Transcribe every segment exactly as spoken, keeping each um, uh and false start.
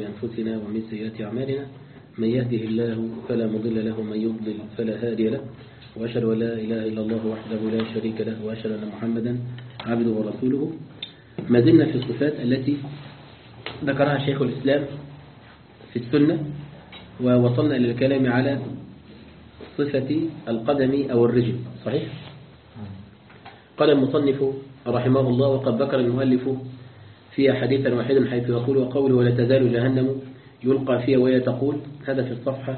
أنفسنا ومن سيئات أعمالنا من يهده الله فلا مضل له ومن يضلل فلا هادي له وأشهد أن لا إله إلا الله وحده لا شريك له وأشهد أن محمدا عبده ورسوله. ما زلنا في الصفات التي ذكرها شيخ الإسلام في السنة، ووصلنا إلى الكلام على صفة القدم أو الرجل. صحيح؟ قال المصنف رحمه الله: وقد ذكر المؤلف فيها حديثا واحدا حيث يقول: وقوله ولا تزال جهنم يلقى فيها وهي تقول. هذا في الصفحة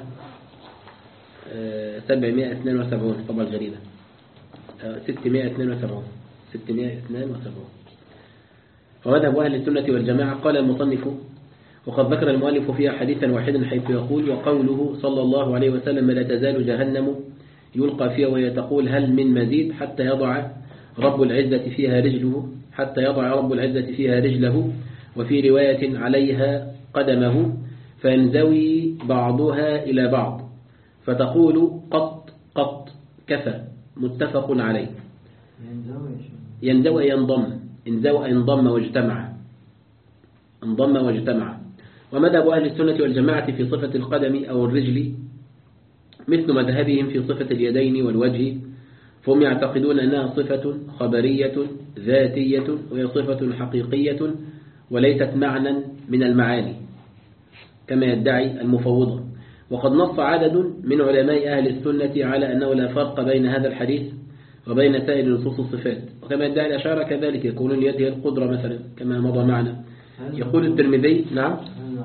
سبعمائة واثنين وسبعين طبعا الجريدة ستمائة واثنين وسبعين ستمائة واثنين وسبعين. ومذهب أهل السنة والجماعة. قال المصنف: وقد ذكر المؤلف فيها حديثا واحدا حيث يقول: وقوله صلى الله عليه وسلم لا تزال جهنم يلقى فيها وهي تقول هل من مزيد حتى يضع رب العزة فيها رجله حتى يضع رب العزة فيها رجله، وفي رواية عليها قدمه فينزوي بعضها إلى بعض فتقول قط قط كفى. متفق عليه. ينزوي ينضم انزوى ينضم واجتمع انضم واجتمع. ومذهب أهل السنة والجماعة في صفة القدم أو الرجل مثل مذهبهم في صفة اليدين والوجه، فهم يعتقدون أنها صفة خبرية ذاتية وهي صفة حقيقية وليست معنى من المعاني كما يدعي المفوضة. وقد نص عدد من علماء أهل السنة على أنه لا فرق بين هذا الحديث وبين سائر نصوص الصفات، وكما يدعي الأشاعرة كذلك يقولون يده القدرة مثلا كما مضى معنا. يقول الترمذي: نعم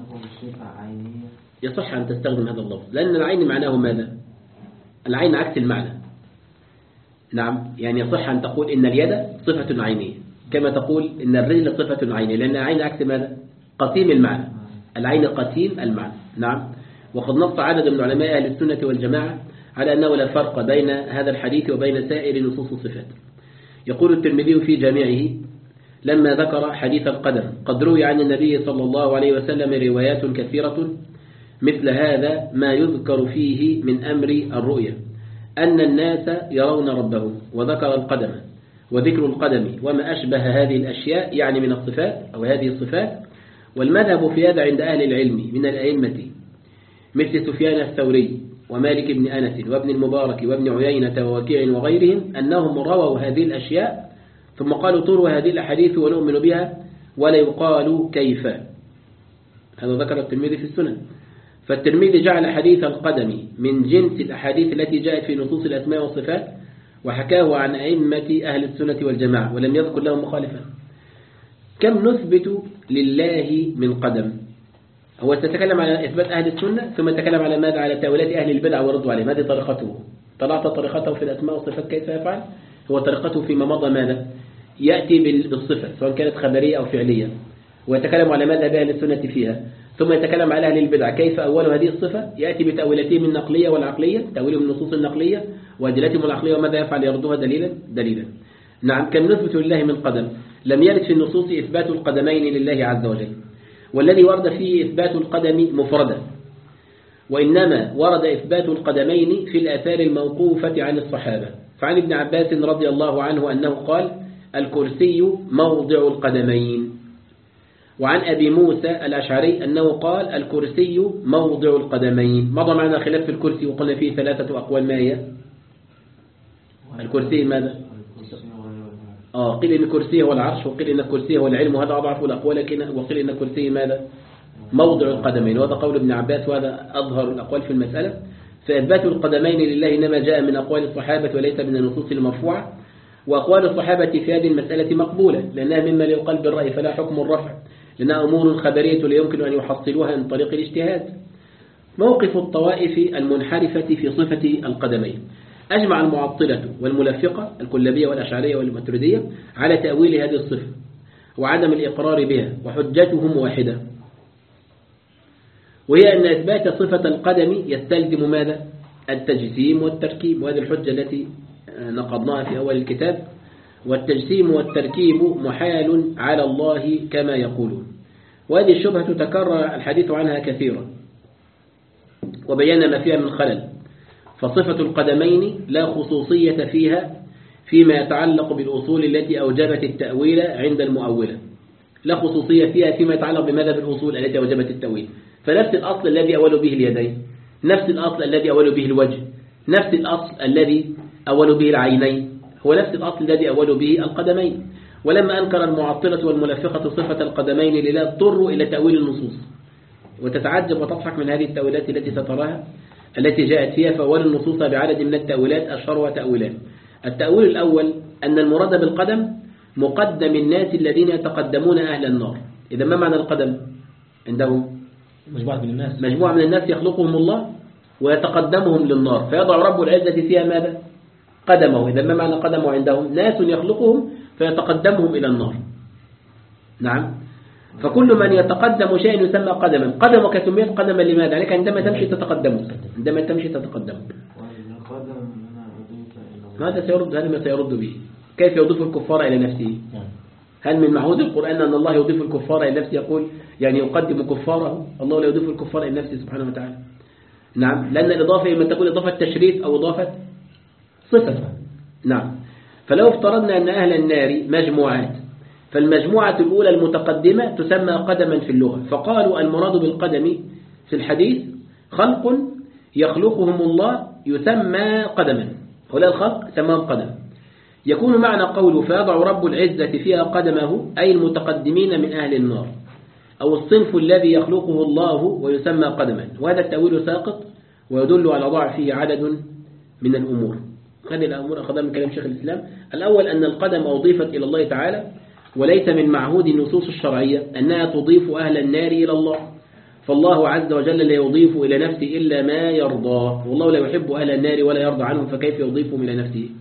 يصح أن تستخدم هذا اللفظ لأن العين معناه ماذا؟ العين عكس المعنى. نعم، يعني يصح أن تقول إن اليد صفة عينية كما تقول إن الرجل صفة عينية، لأن العين عكس ماذا؟ قسيم المعنى. العين قسيم المعنى. نعم. وقد نص عدد من علماء أهل السنة والجماعة على أنه لا فرق بين هذا الحديث وبين سائر نصوص الصفات. يقول الترمذي في جامعه لما ذكر حديث القدم: قد روي عن النبي صلى الله عليه وسلم روايات كثيرة مثل هذا ما يذكر فيه من أمر الرؤيا أن الناس يرون ربهم، وذكر القدم وذكر القدم وما أشبه هذه الأشياء يعني من الصفات أو هذه الصفات. والمذهب في هذا عند أهل العلم من الأئمة مثل سفيان الثوري ومالك بن أنس وابن المبارك وابن عيينة ووكيع وغيرهم أنهم رووا هذه الأشياء ثم قالوا تروى هذه الأحاديث ونؤمن بها ولا يقال كيف. هذا ذكر الترمذي في السنن. فالترمذي جعل حديث القدم من جنس الأحاديث التي جاءت في نصوص الأسماء والصفات وحكاه عن أئمة أهل السنة والجماعة ولم يذكر لهم مخالفا. كم نثبت لله من قدم؟ هو تتكلم على إثبات أهل السنة ثم تكلم على ماذا؟ على تأويلات أهل البدع ورضوا عليه. هذه طريقته. طلعت طريقته في الأسماء والصفات كيف يفعل؟ هو طريقته فيما مضى ماذا؟ يأتي بالصفة سواء كانت خبرية أو فعلية ويتكلم على ماذا أهل السنة فيها، ثم يتكلم على أهل البدع كيف أولوا هذه الصفة، يأتي بتأويلاتهم النقلية والعقلية، تأويلهم النصوص النقلية وأدلتهم العقلية وماذا يفعل؟ يردوها دليلا دليلا. نعم. كم نثبت لله من قدم؟ لم يرد في النصوص إثبات القدمين لله عز وجل، والذي ورد فيه إثبات القدم مفردا، وإنما ورد إثبات القدمين في الآثار الموقوفة عن الصحابة. فعن ابن عباس رضي الله عنه أنه قال: الكرسي موضع القدمين. وعن أبي موسى الأشعري أنه قال: الكرسي موضع القدمين. مضى معنا خلاف في الكرسي وقلنا فيه ثلاثة أقوال. ما هي؟ الكرسي ماذا؟ آه قيل إن الكرسي هو العرش، وقيل إن الكرسي هو العلم، وهذا أضعف الأقوال، لكن وقيل إن الكرسي ماذا؟ موضع القدمين، وهذا قول ابن عباس وهذا أظهر الأقوال في المسألة. فإثبات القدمين لله إنما جاء من أقوال الصحابة وليس من النصوص المرفوعة، وأقوال الصحابة في هذه المسألة مقبولة لأنها مما لا يقال بالرأي فلا حكم الرفع، لأنها أمور خبرية لا يمكن أن يحصلوها من طريق الاجتهاد. موقف الطوائف المنحرفة في صفة القدمين: أجمع المعطلة والملفقة الكلابية والأشعرية والماتريدية على تأويل هذه الصفة وعدم الإقرار بها، وحجتهم واحدة، وهي أن إثبات صفة القدم يستلزم ماذا؟ التجسيم والتركيب، وهذه الحجة التي نقضناها في أول الكتاب. والتجسيم والتركيب محال على الله كما يقولون. وهذه الشبهة تكرر الحديث عنها كثيرا وبينا ما فيها من خلل. فصفة القدمين لا خصوصية فيها فيما يتعلق بالأصول التي أوجبت التأويل عند المؤولة، لا خصوصية فيها فيما يتعلق بماذا بالأصول التي أوجبت التأويل. فنفس الأصل الذي أول به اليدين، نفس الأصل الذي أول به الوجه، نفس الأصل الذي أول به العينين، هو نفس الأصل الذي أول به القدمين. ولما أنكر المعطلة والملفقة صفة القدمين لله اضطروا إلى تأويل النصوص. وتتعجب وتضحك من هذه التأويلات التي ستراها التي جاءت فيها، فأول النصوص بعدد من التأويلات أشهرها تأويلان. التأويل الأول أن المراد بالقدم مقدم الناس الذين يتقدمون أهل النار. إذا ما معنى القدم عندهم؟ مجموعة من الناس مجموعة من الناس يخلقهم الله ويتقدمهم للنار، فيضع رب العزة فيها ماذا؟ قدمه. إذا ما معنى قدمه عندهم؟ ناس يخلقهم فيتقدمهم إلى النار. نعم. فكل من يتقدم شيء يسمى قدما. قدمك سميت قدما لماذا؟ يعني عندما تمشي تتقدم، عندما تمشي تتقدم. ماذا سيرد؟ هذا ما سيرد به. كيف يضيف الكفار إلى نفسه؟ هل من معهود القرآن أن الله يضيف الكفار إلى نفسه؟ يقول يعني يقدم كفاره. الله لا يضيف الكفار إلى نفسه سبحانه وتعالى. نعم. لأن الإضافة إما تكون إضافة تشريف أو إضافة صفة. نعم. فلو افترضنا أن أهل النار مجموعات، فالمجموعة الأولى المتقدمة تسمى قدما في اللغة، فقالوا المراد بالقدم في الحديث خلق يخلقهم الله يسمى قدما. هؤلاء الخلق سماهم قدم. يكون معنى قوله فيضع رب العزة فيها قدمه أي المتقدمين من أهل النار، أو الصنف الذي يخلقه الله ويسمى قدما. وهذا التأويل ساقط ويدل على ضعفه عدد من الأمور. هذه الأمور أخذها من كلام شيخ الإسلام. الأول أن القدم أضيفت إلى الله تعالى، وليس من معهود النصوص الشرعية أنها تضيف أهل النار إلى الله، فالله عز وجل لا يضيف إلى نفسه إلا ما يرضاه، والله لا يحب أهل النار ولا يرضى عنهم، فكيف يضيفهم إلى نفسه؟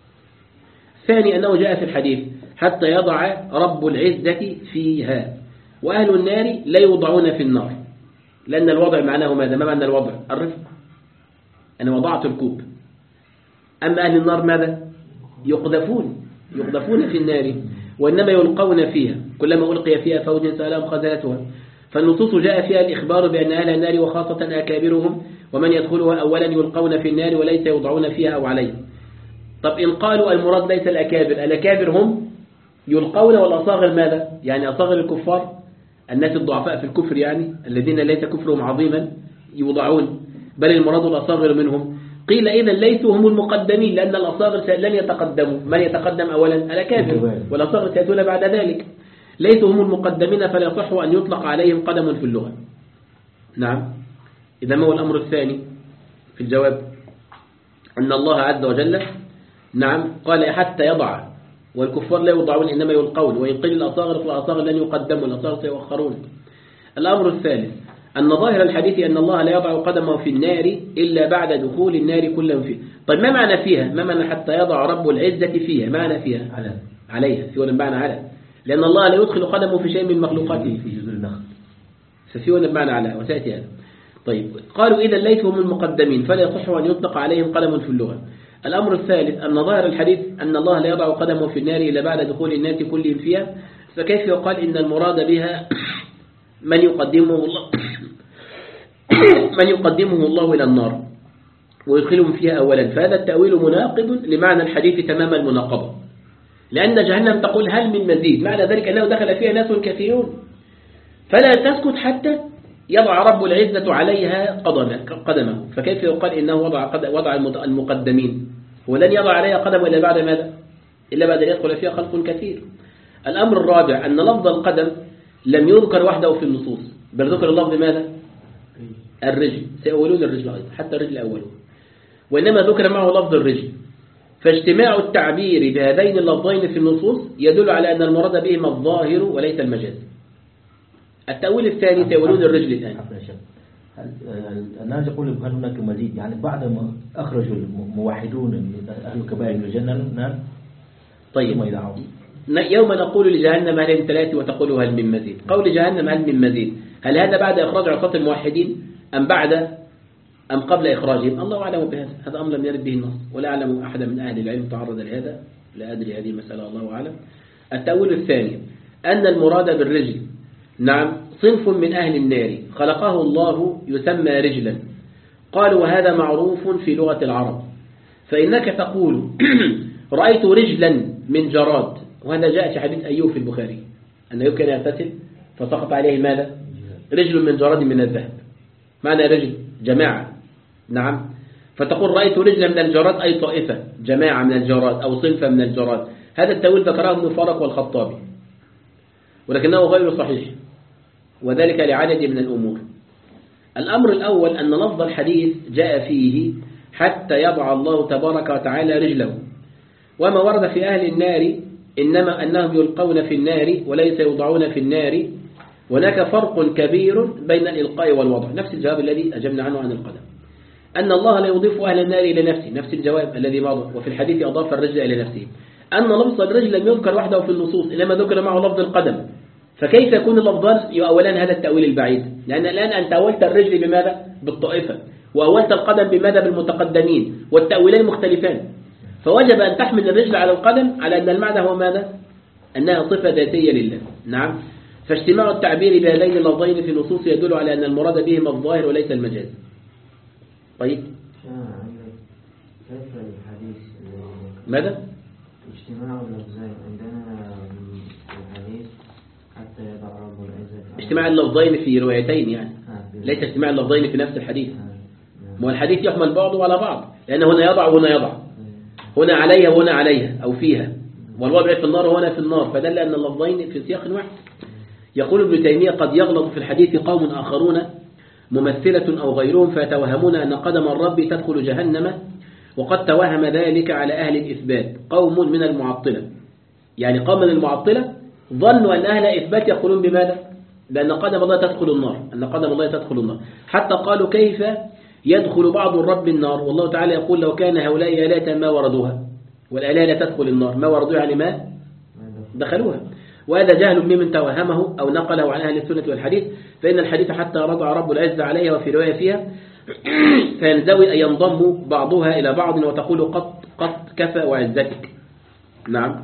الثاني أنه جاء في الحديث حتى يضع رب العزة فيها، وأهل النار لا يوضعون في النار، لأن الوضع معناه ماذا؟ ما معنى الوضع؟ الرفق. أنا وضعت الكوب. أما أهل النار ماذا؟ يقذفون يقذفون في النار، وإنما يلقون فيها، كلما ألقي فيها فوج سألهم خزنتها. فالنصوص جاء فيها الإخبار بأن أهل النار وخاصة أكابرهم ومن يدخلها أولا يلقون في النار وليس يوضعون فيها أو عليها. طب إن قالوا المراد ليس الأكابر، الأكابر هم يلقون، والأصاغر ماذا؟ يعني أصاغر الكفار، الناس الضعفاء في الكفر، يعني الذين ليس كفرهم عظيما يوضعون، بل المراد الأصاغر منهم. قيل إذا ليسوا هم المقدمين، لأن الأصاغر لن يتقدموا. من يتقدم أولا؟ الأكابر، والأصاغر سيأتون بعد ذلك. ليسوا هم المقدمين فلا يصح أن يطلق عليهم قدم في اللغة. نعم. إذا ما هو الأمر الثاني في الجواب؟ أن الله عز وجل نعم قال حتى يضع، والكفار لا يوضعون إنما يلقون، وإن قيل الأصاغر فالأصاغر لن يقدموا، الأصاغر سيؤخرون. الأمر الثالث أن ظاهر الحديث أن الله لا يضع قدمه في النار إلا بعد دخول النار كلهم فيه. طيب ما معنى فيها؟ ما معنى حتى يضع رب العزة فيها؟ معنى فيها على عليها، سيونا بمعنى على، لأن الله لا يدخل قدمه في شيء من مخلوقاته في جزء النخل، فسيونا بمعنى على، وسيأتي هذا. طيب قالوا إذا ليسوا هم المقدمين فلا يصح أن يطلق عليهم قدم في اللغة. الأمر الثالث أن ظاهر الحديث أن الله لا يضع قدمه في النار إلا بعد دخول الناس كلهم فيها، فكيف يقال إن المراد بها من يقدمه الله من يقدمه الله إلى النار ويدخلهم فيها أولا؟ فهذا التأويل مناقض لمعنى الحديث تمام المناقضة، لأن جهنم تقول هل من مزيد، معنى ذلك أنه دخل فيها ناس كثيرون، فلا تسكت حتى يضع رب العزة عليها قدمه. فكيف يقال إنه وضع وضع المقدمين؟ هو لن يضع عليها قدم إلا بعد ماذا؟ إلا بعد أن يدخل فيها خلق كثير. الأمر الرابع أن لفظ القدم لم يذكر وحده في النصوص، بل ذكر اللفظ ماذا؟ الرجل. سيأولون الرجل أيضا، حتى الرجل أولون، وإنما ذكر معه لفظ الرجل. فاجتماع التعبير بهذين اللفظين في النصوص يدل على أن المراد بهما الظاهر وليس المجاز. التأويل الثاني تأولون الرجل الآن. الناس يقول هل هناك مزيد؟ يعني بعد ما أخرجوا الموحدون من أهل الكبائر من الجنة. طيب يوم نقول لجهنم هل من ثلاث وتقول هل من مزيد. قول جهنم هل من مزيد، هل هذا بعد إخراج عصاة الموحدين أم بعد أم قبل إخراجهم؟ الله أعلم بهذا، هذا أمر لم يرد به النص، ولا أعلم أحد من أهل العلم تعرض لهذا، لا أدري هذه مسألة الله أعلم. التأويل الثاني أن المراد بالرجل نعم صنف من أهل النار خلقه الله يسمى رجلا. قالوا وهذا معروف في لغة العرب، فإنك تقول رأيت رجلا من جراد، وهذا جاء في حديث أيوب في البخاري، أن أيوب كان يغتسل فسقط عليه ماذا؟ رجل من جراد من الذهب. معنى رجل جماعة. نعم. فتقول رأيت رجلا من الجراد أي طائفة جماعة من الجراد أو صنفة من الجراد. هذا التأويل ذكره ابن فرق والخطابي ولكنه غير صحيح، وذلك لعدد من الأمور. الأمر الأول أن لفظ الحديث جاء فيه حتى يضع الله تبارك وتعالى رجله، وما ورد في أهل النار إنما أنهم يلقون في النار وليس يوضعون في النار. هناك فرق كبير بين الإلقاء والوضع، نفس الجواب الذي أجبنا عنه عن القدم. أن الله لا يضيف أهل النار إلى نفسه، نفس الجواب الذي مضى. وفي الحديث أضاف الرجل إلى نفسه. أن لفظ الرجل لم يذكر وحده في النصوص إنما ذكر معه لفظ القدم، فكيف يكون اللفظان يؤولان هذا التأويل البعيد؟ لأن الآن أنت أولت الرجل بماذا؟ بالطائفة، وأولت القدم بماذا؟ بالمتقدمين، والتأويلين مختلفان. فوجب أن تحمل الرجل على القدم على أن المعنى هو ماذا؟ أنها صفة ذاتية لله. نعم. فاجتماع التعبير بهذين اللفظين في النصوص يدل على أن المراد بهما الظاهر وليس المجاز. طيب كيف الحديث ماذا؟ اجتماع اللفظين عندنا الحديث حتى يضع رب العزة. اجتماع اللفظين في روايتين يعني ليس اجتماع اللفظين في نفس الحديث. ما الحديث يحمل بعضه على بعض، لأن هنا يضع وهنا يضع، هنا عليها وهنا عليها أو فيها، والوضع في النار وهنا في النار، فدل أن اللفظين في سياق واحد. يقول ابن تيمية قد يغلط في الحديث قوم آخرون ممثلة أو غيرهم فيتوهمون أن قدم الرب تدخل جهنم، وقد توهم ذلك على أهل الإثبات قوم من المعطلة. يعني قوم من المعطلة ظنوا أن أهل الإثبات يقولون بماذا؟ بأن قدم الله تدخل النار، أن قدم الله تدخل النار، حتى قالوا كيف يدخل بعض الرب النار والله تعالى يقول لو كان هؤلاء آلهة ما وردوها، والآلهة لا تدخل النار، ما وردوها يعني ما دخلوها. وهذا جهل ممن توهمه أو نقله عن أهل السنة والحديث، فإن الحديث حتى رضع رب العزة عليها وفي رواية فيها فينزوي أن ينضم بعضها إلى بعض وتقول قط قط كفى وعزتك. نعم.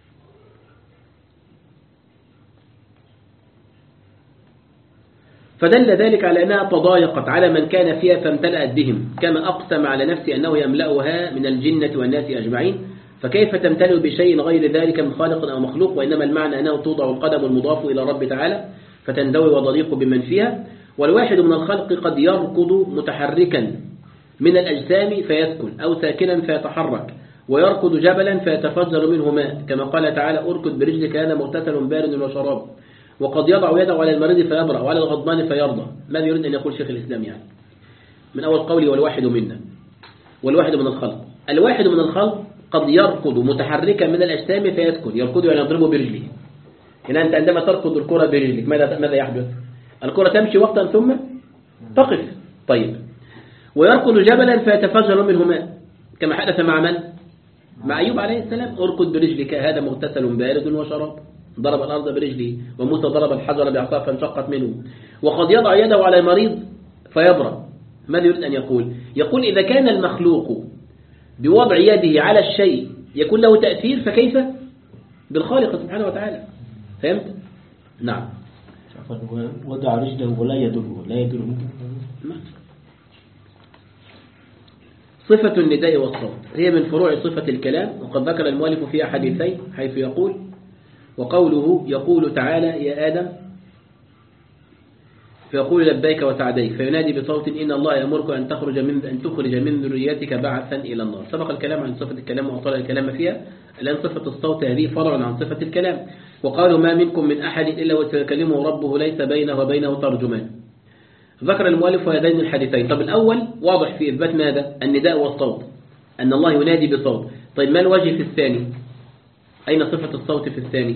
فدل ذلك على أنها تضايقت على من كان فيها فامتلأت بهم، كما أقسم على نفسه أنه يملأها من الجنة والناس أجمعين. فكيف تمتلئ بشيء غير ذلك من خالق أو مخلوق؟ وإنما المعنى أنه توضع القدم المضاف إلى رب تعالى فتندوي وتضيق بمن فيها. والواحد من الخلق قد يركض متحركا من الأجسام فيسكن، أو ساكنا فيتحرك، ويركض جبلا فيتفجر منه ماء، كما قال تعالى أركض برجلك هذا مغتسل بارد وشراب. وقد يضع يده على المريض فيبرأ وعلى الغضبان فيرضى. ماذا يريد أن يقول شيخ الإسلام يعني؟ من أول قولي والواحد منا، والواحد من الخلق. الواحد من الخلق قد يركض متحركا من الأجسام فيسكن، يركض يعني يضربه برجله. هنا أنت عندما تركض الكرة برجلك ماذا ماذا يحدث؟ الكرة تمشي وقتا ثم تقف. طيب. ويركض جبلا فيتفجر منه ماء، كما حدث مع من؟ مع أيوب عليه السلام. أركض برجلك هذا مغتسل بارد وشراب، ضرب الأرض برجله، وموسى ضرب الحجر بعصاه فانشقت منه. وقد يضع يده على المريض فيبرأ. ماذا يريد أن يقول؟ يقول إذا كان المخلوق بوضع يده على الشيء يكون له تأثير، فكيف بالخالق سبحانه وتعالى؟ فهمت؟ نعم. وضع رجله ولا يدره، لا يدره. صفة النداء والصوت هي من فروع صفة الكلام، وقد ذكر المؤلف فيها حديثين، حيث يقول وقوله يقول تعالى يا آدم فيقول لبيك وسعديك، فينادي بصوت إن الله يأمرك أن تخرج من أن تخرج من ذريتك بعثا إلى النار. سبق الكلام عن صفة الكلام وأطال الكلام فيها. الآن صفة الصوت هذه فرع عن صفة الكلام. وقالوا ما منكم من أحد إلا وسيكلمه ربه ليس بينه وبينه ترجمان. ذكر المؤلف هذين الحديثين. طب الأول واضح في إثبات ماذا؟ النداء والصوت، أن الله ينادي بصوت. طيب ما الوجه في الثاني؟ أين صفة الصوت في الثاني؟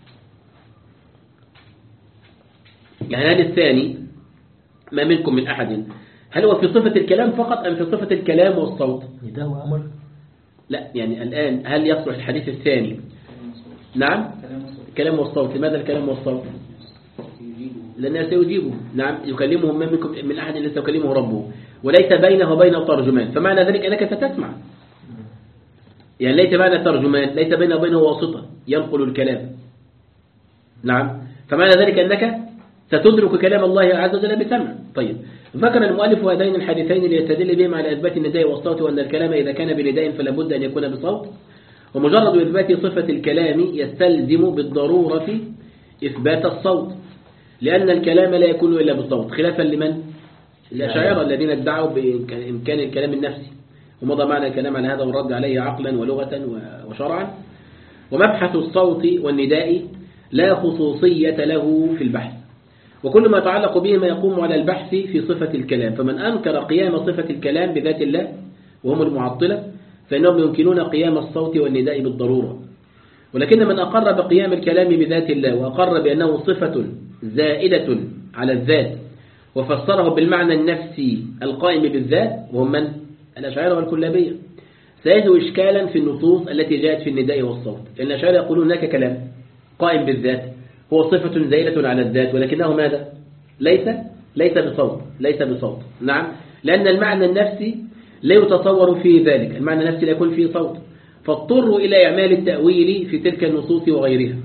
يعني هذا الثاني ما منكم من أحد، هل هو في صفة الكلام فقط أم في صفة الكلام والصوت؟ نداء وأمر. لا، يعني الآن هل يصلح الحديث الثاني؟ نعم، الكلام والصوت. لماذا الكلام والصوت؟ لأنه سيجيبه. نعم، يكلمهم ما منكم من أحد إلا سيكلمه ربه وليس بينه وبينه ترجمان، فمعنى ذلك أنك ستسمع. يعني ليس معنى ترجمان، ليس بينه وبينه واسطة ينقل الكلام. نعم، فمعنى ذلك أنك ستدرك كلام الله عز وجل بسمع. طيب، ذكر المؤلف هذين الحديثين ليستدل بهم على إثبات النداء والصوت، وأن الكلام إذا كان بنداء فلا بد أن يكون بصوت. ومجرد إثبات صفة الكلام يستلزم بالضرورة إثبات الصوت، لأن الكلام لا يكون إلا بالصوت، خلافا لمن؟ الأشاعرة الذين ادعوا بإمكان الكلام النفسي، ومضى معنا الكلام عن هذا والرد عليه عقلا ولغة وشرعا. ومبحث الصوت والنداء لا خصوصية له في البحث، وكل ما يتعلق بهما يقوم على البحث في صفة الكلام. فمن أنكر قيام صفة الكلام بذات الله وهم المعطلة فإنهم يمكنون قيام الصوت والنداء بالضرورة، ولكن من أقر بقيام الكلام بذات الله وأقر بأنه صفة زائدة على الذات وفسره بالمعنى النفسي القائم بالذات وهم من؟ الأشاعرة والكلابية، سيجد إشكالا في النصوص التي جاءت في النداء والصوت. لأن الأشاعرة يقولون هناك كلام قائم بالذات هو صفة زائدة على الذات، ولكنه ماذا؟ ليس ليس بصوت ليس بصوت نعم، لأن المعنى النفسي لا يتصور فيه ذلك، المعنى النفسي لا يكون فيه صوت، فاضطروا إلى إعمال التأويل في تلك النصوص وغيرها.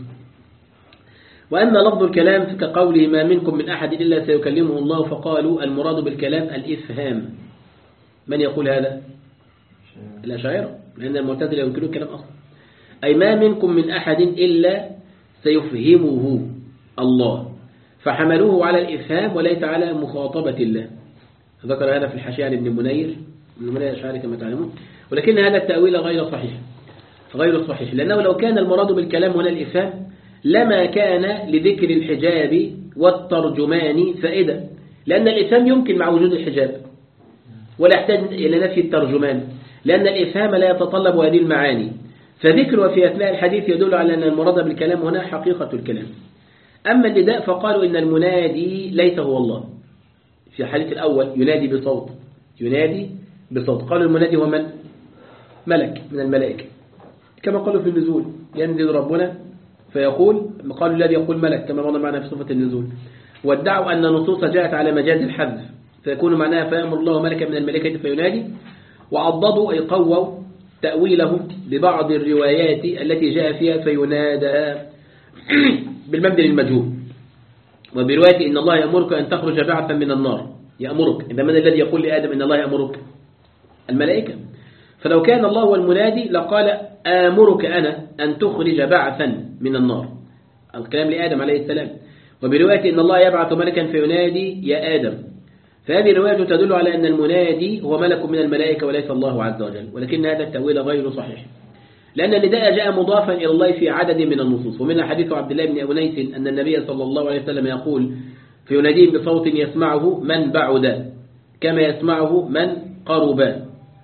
وأما لفظ الكلام كقوله ما منكم من أحد إلا سيكلمه الله، فقالوا المراد بالكلام الإفهام. من يقول هذا؟ الأشاعرة، لأن المعتزلة ينكرون الكلام أصلا. أي ما منكم من أحد إلا سيفهمه الله، فحملوه على الإفهام وليس على مخاطبة الله. ذكر هذا في الحاشية عن ابن منير ابن منير الأشاعري كما تعلمون، ولكن هذا التأويل غير صحيح غير صحيح لأنه لو كان المراد بالكلام هنا الإفهام لما كان لذكر الحجاب والترجمان فائدة، لأن الإفهام يمكن مع وجود الحجاب ولا يحتاج إلى نفي الترجمان، لأن الإفهام لا يتطلب هذه المعاني، فذكره في أثناء الحديث يدل على أن المراد بالكلام هنا حقيقة الكلام. أما النداء فقالوا إن المنادي ليس هو الله. في الحديث الأول ينادي بصوت ينادي بصوت قالوا المنادي هو من؟ ملك من الملائكة، كما قالوا في النزول ينزل ربنا فيقول، قالوا الذي يقول ملك كما مضى معنا في صفة النزول. وادعوا أن النصوص جاءت على مجاز الحذف فيكون معناها فيأمر الله ملكا من الملائكة فينادي، وعضدوا أي قووا تأويله ببعض الروايات التي جاء فيها فينادى بالمبدل المجهول، وبرواية إن الله يأمرك أن تخرج بعثا من النار. يأمرك، إذا من الذي يقول لآدم إن الله يأمرك؟ الملائكة. فلو كان الله هو المنادي لقال آمرك أنا أن تخرج بعثا من النار، الكلام لآدم عليه السلام. وبرواية إن الله يبعث ملكا فينادي يا آدم، فهذه الرواية تدل على أن المنادي هو ملك من الملائكة وليس الله عز وجل، ولكن هذا التأويل غير صحيح، لأن النداء جاء مضافا إلى الله في عدد من النصوص، ومنها حديث عبد الله بن أنيس أن النبي صلى الله عليه وسلم يقول فيناديهم بصوت يسمعه من بعد كما يسمعه من قرب،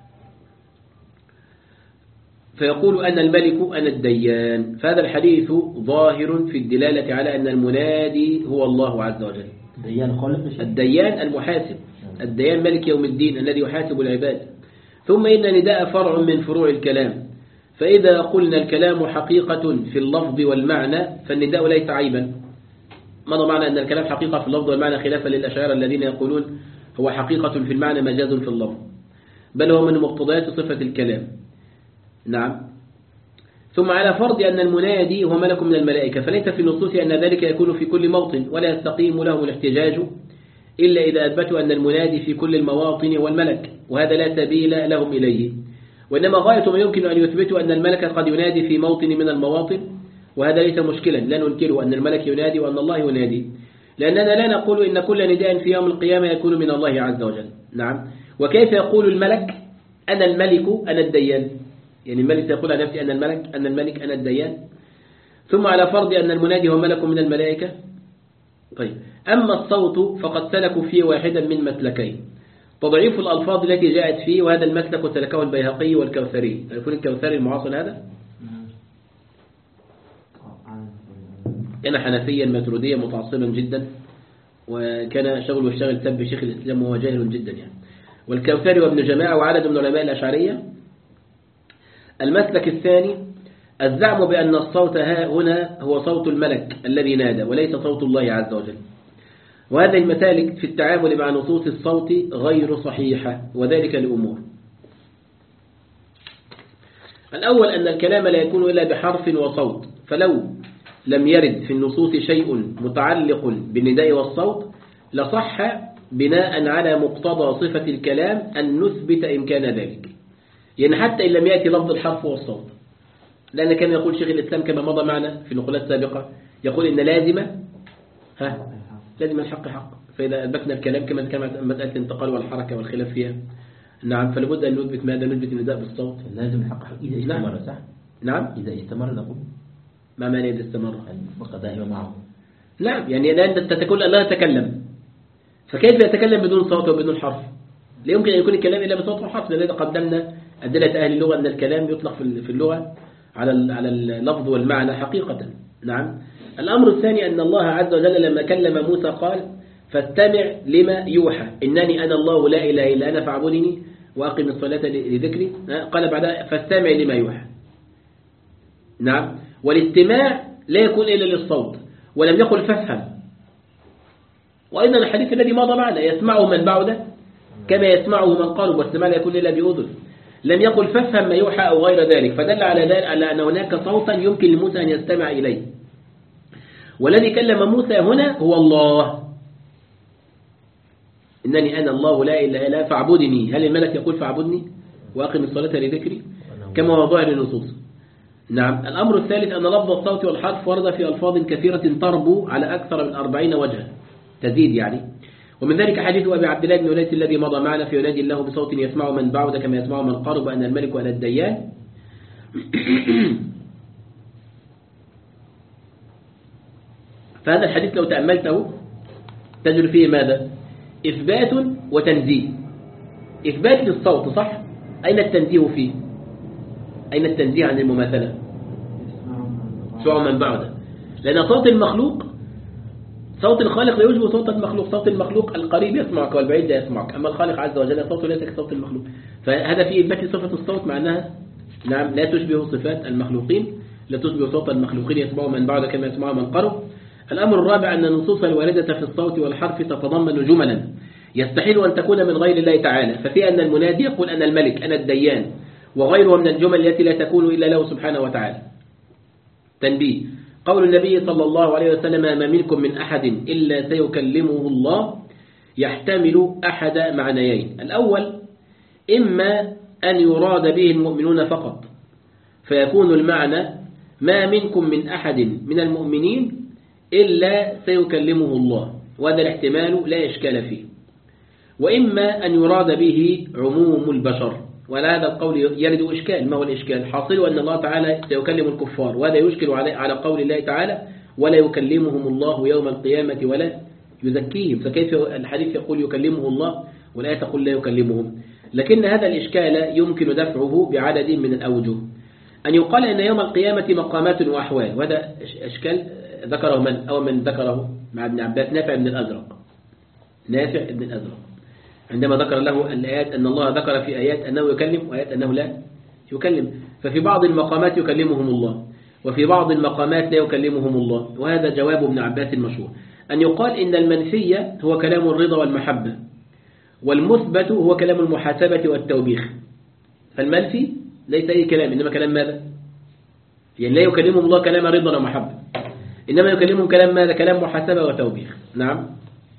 فيقول أنا الملك أنا الديان. فهذا الحديث ظاهر في الدلالة على أن المنادي هو الله عز وجل. الديان خالق الديان المحاسب، الديان ملك يوم الدين الذي يحاسب العباد. ثم إن نداء فرع من فروع الكلام، فإذا قلنا الكلام حقيقة في اللفظ والمعنى فالنداء ليس عيبا. ماذا معنى أن الكلام حقيقة في اللفظ والمعنى خلافا للأشاعرة الذين يقولون هو حقيقة في المعنى مجاز في اللفظ، بل هو من مقتضيات صفة الكلام. نعم. ثم على فرض أن المنادي هو ملك من الملائكة فليس في النصوص أن ذلك يكون في كل موطن، ولا يستقيم له الاحتجاج إلا إذا أثبتوا أن المنادي في كل المواطن والملك، وهذا لا سبيل لهم إليه. وإنما غاية ما يمكن أن يثبتوا أن الملك قد ينادي في موطن من المواطن، وهذا ليس مشكلا، لا ننكره أن الملك ينادي وأن الله ينادي، لأننا لا نقول إن كل نداء في يوم القيامة يكون من الله عز وجل. نعم. وكيف يقول الملك أنا الملك أنا الديان؟ يعني الملك يقول عن نفسه أنا الملك أنا الملك أنا الديان. ثم على فرض أن المنادي هو ملك من الملائكة. طيب، أما الصوت فقد سلكوا فيه واحدا من مسلكين، تضعيف الألفاظ التي جاءت فيه، وهذا المسلك سلكه البيهقي والكوثري. يكون الكوثري المعاصر هذا كان حنفيا ماتريديا متعصبا جدا، وكان شغل واشتغل سب شيخ الإسلام وهو جاهل جدا يعني. والكوثري وابن جماعة وعدد من علماء الأشعرية. المسلك الثاني الزعم بأن الصوت هنا هو صوت الملك الذي نادى وليس صوت الله عز وجل، وهذه المسالك في التعامل مع نصوص الصوت غير صحيحة، وذلك لأمور. الأول أن الكلام لا يكون إلا بحرف وصوت، فلو لم يرد في النصوص شيء متعلق بالنداء والصوت لصح بناء على مقتضى صفة الكلام أن نثبت إمكان ذلك، يعني حتى إن لم يأتي لفظ الحرف والصوت، لأن كان يقول شيخ الإسلام كما مضى معنا في نقولات سابقة يقول إن لازمة ها لازم الحق حق، فإذا أثبتنا الكلام كما كانت مسألة الانتقال والحركة والخلاف فيها نعم، فلابد أن نثبت ماذا؟ نثبت النداء بالصوت. لازم الحق حق إذا استمر نعم. صح؟ نعم إذا استمر نقول ما معنى إذا استمر؟ يعني بقى دائما معه. نعم يعني الآن أنت تقول الله يتكلم، فكيف يتكلم بدون صوت وبدون حرف؟ لا يمكن أن يكون الكلام إلا بصوت وحرف، لذلك قدمنا أدلة أهل اللغة أن الكلام يطلق في اللغة على على اللفظ والمعنى حقيقة. نعم. الأمر الثاني أن الله عز وجل لما كلم موسى قال فاستمع لما يوحى إنني أنا الله لا إله إلا أنا فاعبدني وأقم الصلاة لذكري. قال بعدها فاستمع لما يوحى. نعم. والاستماع لا يكون إلا للصوت، ولم يقل فافهم. وأيضا الحديث الذي مضى معنا يسمعه من بعده كما يسمعه من قارب، والاستماع لا يكون إلا بأذن. لم يقل فافهم ما يوحى أو غير ذلك، فدل على ذلك على أن هناك صوتا يمكن لموسى أن يستمع إليه. والذي كلم موسى هنا هو الله، إنني أنا الله لا إله إلا فاعبدني. هل الملك يقول فاعبدني وأقم الصلاة لذكري كما هو ظاهر النصوص؟ نعم. الأمر الثالث أن لفظ الصوت والحرف ورد في ألفاظ كثيرة تربو على أكثر من أربعين وجها، تزيد يعني. ومن ذلك حديث أبي عبد الله بن أنيس الذي مضى معنا في ينادي الله بصوت يسمع من بعد كما يسمع من قرب أن الملك وأنا الديان. فهذا الحديث لو تأملته تجد فيه ماذا؟ إثبات وتنزيه. إثبات للصوت صح؟ أين التنزيه فيه؟ أين التنزيه عن المماثلة؟ سمع من بعد، لأن صوت المخلوق صوت الخالق لا يشبه صوت المخلوق. صوت المخلوق القريب يسمعك والبعيد لا يسمعك، أما الخالق عز وجل صوته ليس كصوت المخلوق. فهذا فيه إثبات صفة الصوت معناها نعم لا تشبه صفات المخلوقين، لا تشبه صوت المخلوقين يسمع من بعد كما يسمع من قرب. الأمر الرابع أن النصوص الواردة في الصوت والحرف تتضمن جملا يستحيل أن تكون من غير الله تعالى، ففي أن المنادي يقول أنا الملك أنا الديان وغيرها من الجمل التي لا تكون إلا له سبحانه وتعالى. تنبيه: قول النبي صلى الله عليه وسلم ما منكم من أحد إلا سيكلمه الله يحتمل أحد معنيين. الأول إما أن يراد به المؤمنون فقط، فيكون المعنى ما منكم من أحد من المؤمنين إلا سيكلمه الله، وهذا الاحتمال لا إشكال فيه. وإما أن يراد به عموم البشر، ولا هذا القول يرد إشكال. ما هو الإشكال؟ حاصل أن الله تعالى سيكلم الكفار، وهذا يشكل على قول الله تعالى ولا يكلمهم الله يوم القيامة ولا يزكيهم، فكيف الحديث يقول يكلمه الله ولا تقول لا يكلمهم؟ لكن هذا الإشكال يمكن دفعه بعدد من الأوجه. أن يقال أن يوم القيامة مقامات وأحوال، وهذا إشكال ذكره من أو من ذكره مع ابن عباس؟ نافع بن الأزرق نافع بن الأزرق عندما ذكر له الآيات أن الله ذكر في آيات أنه يكلم وآيات أنه لا يكلم، ففي بعض المقامات يكلمهم الله وفي بعض المقامات لا يكلمهم الله، وهذا جواب ابن عباس المشهور. أن يقال إن المنفي هو كلام الرضا والمحبة، والمثبت هو كلام المحاسبة والتوبيخ. فالمنفي ليس أي كلام، إنما كلام ماذا؟ يعني لا يكلمهم الله كلام رضا ومحبة، إنما يكلمهم كلام ماذا؟ كلام محاسبة وتوبيخ. نعم.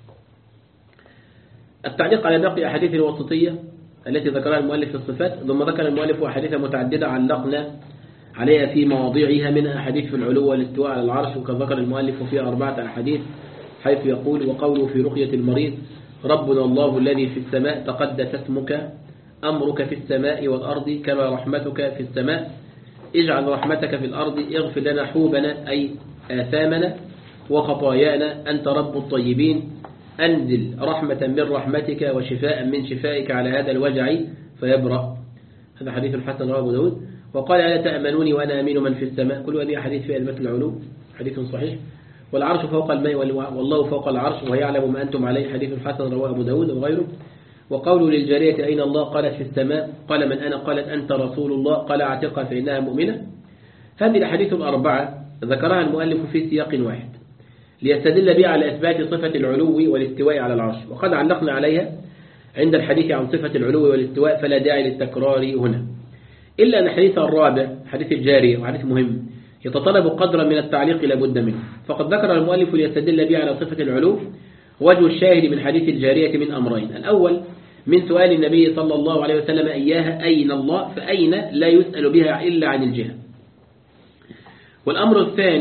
التعليق على باقي أحاديث الوسطية التي ذكرها المؤلف في الصفات، ثم ذكر المؤلف أحاديث متعددة علقنا عليها في مواضيعها، من أحاديث في العلو والاستواء على العرش، وقد ذكر المؤلف فيها أربعة أحاديث، حيث يقول وقوله في رقية المريض ربنا الله الذي في السماء تقدس اسمك أمرك في السماء والأرض كما رحمتك في السماء اجعل رحمتك في الأرض اغفر لنا حوبنا أي آثامنا وخطايانا أنت رب الطيبين أنزل رحمة من رحمتك وشفاء من شفائك على هذا الوجع فيبرأ. هذا حديث الحسن رواه أبو داود. وقال ألا تأمنوني وأنا أمين من في السماء، كل هذه حديث في أثبات العلو، حديث صحيح. والعرش فوق الماء والله فوق العرش ويعلم ما أنتم عليه، حديث الحسن رواه أبو داود وغيره. وقول للجارية أين الله؟ قالت في السماء. قال من أنا؟ قالت أنت رسول الله. قال اعتقها فإنها مؤمنة. هذه الحديث الأربعة ذكرها المؤلف في سياق واحد ليستدل بها على إثبات صفة العلو والاستواء على العرش، وقد علقنا عليها عند الحديث عن صفة العلو والاستواء، فلا داعي للتكرار هنا. إلا أن الحديث الرابع حديث الجارية وحديث مهم يتطلب قدرا من التعليق لابد منه، فقد ذكر المؤلف ليستدل بها على صفة العلو وجه الشاهد من حديث الجارية من أمرين: الأول من سؤال النبي صلى الله عليه وسلم إياها أين الله، فأين لا يسأل بها إلا عن الجهة. والأمر الثاني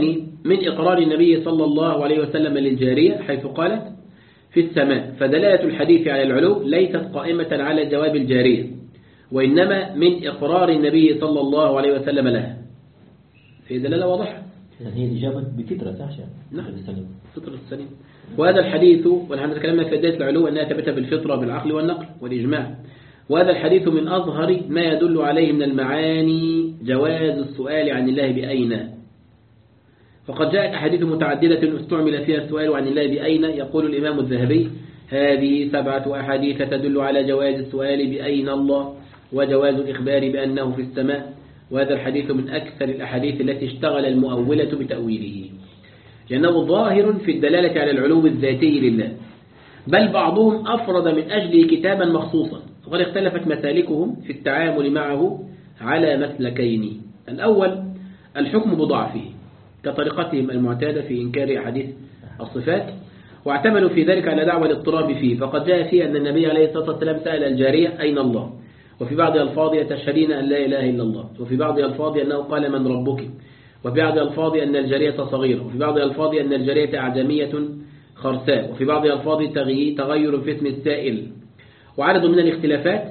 من إقرار النبي صلى الله عليه وسلم للجارية حيث قالت في السماء، فدلالة الحديث على العلو ليست قائمة على جواب الجارية، وإنما من إقرار النبي صلى الله عليه وسلم لها. في دلالة واضحة. هي الإجابة بفطرة صح؟ نعم، فطرة السليم. وهذا الحديث، ونحن تكلمنا في دلالة العلو أنها ثبت بالفطرة بالعقل والنقل والإجماع، وهذا الحديث من أظهر ما يدل عليه من المعاني جواز السؤال عن الله بأين. فقد جاءت أحاديث متعددة استعمل فيها السؤال عن الله بأين. يقول الإمام الذهبي: هذه سبعة أحاديث تدل على جواز السؤال بأين الله، وجواز الإخبار بأنه في السماء. وهذا الحديث من أكثر الأحاديث التي اشتغل المؤولة بتأويله، لأنه ظاهر في الدلالة على العلو الذاتي لله، بل بعضهم أفرد من أجله كتابا مخصوصا، وقد اختلفت مسالكهم في التعامل معه على مسلكين. الأول الحكم بضعفه كطريقتهم المعتادة في إنكار أحاديث الصفات، واعتملوا في ذلك على دعوى الاضطراب فيه، فقد جاء فيه أن النبي عليه الصلاة والسلام سأل الجارية: أين الله؟ وفي بعض ألفاظه: تشهدين أن لا إله إلا الله. وفي بعض ألفاظه أنه قال: من ربك؟ وفي بعض ألفاظه أن الجارية صغيرة. وفي بعض ألفاظه أن الجارية أعجمية خرساء. وفي بعض ألفاظه تغير في اسم السائل، وعدد من الاختلافات.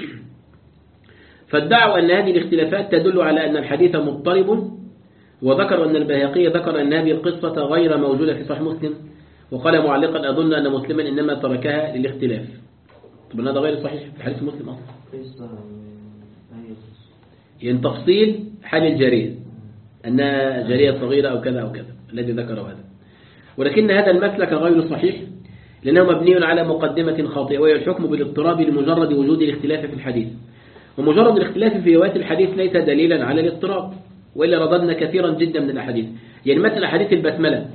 فادعوا أن هذه الاختلافات تدل على أن الحديث مضطرب، وذكر أن البيهقي ذكر أن هذه القصة غير موجودة في صحيح مسلم، وقال معلقا: أظن أن مسلما إنما تركها للاختلاف. طب هذا غير صحيح في حديث مسلم أصلا، يعني تفصيل حال الجارية أنها جارية صغيرة أو كذا أو كذا الذي ذكره هذا. ولكن هذا المسلك غير صحيح، لأنه مبني على مقدمة خاطئة، وهي الحكم بالاضطراب لمجرد وجود الاختلاف في الحديث. ومجرد الاختلاف في روايات الحديث ليس دليلا على الاضطراب، وإلا رددنا كثيرا جدا من الأحاديث. يعني مثلا حديث البسملة،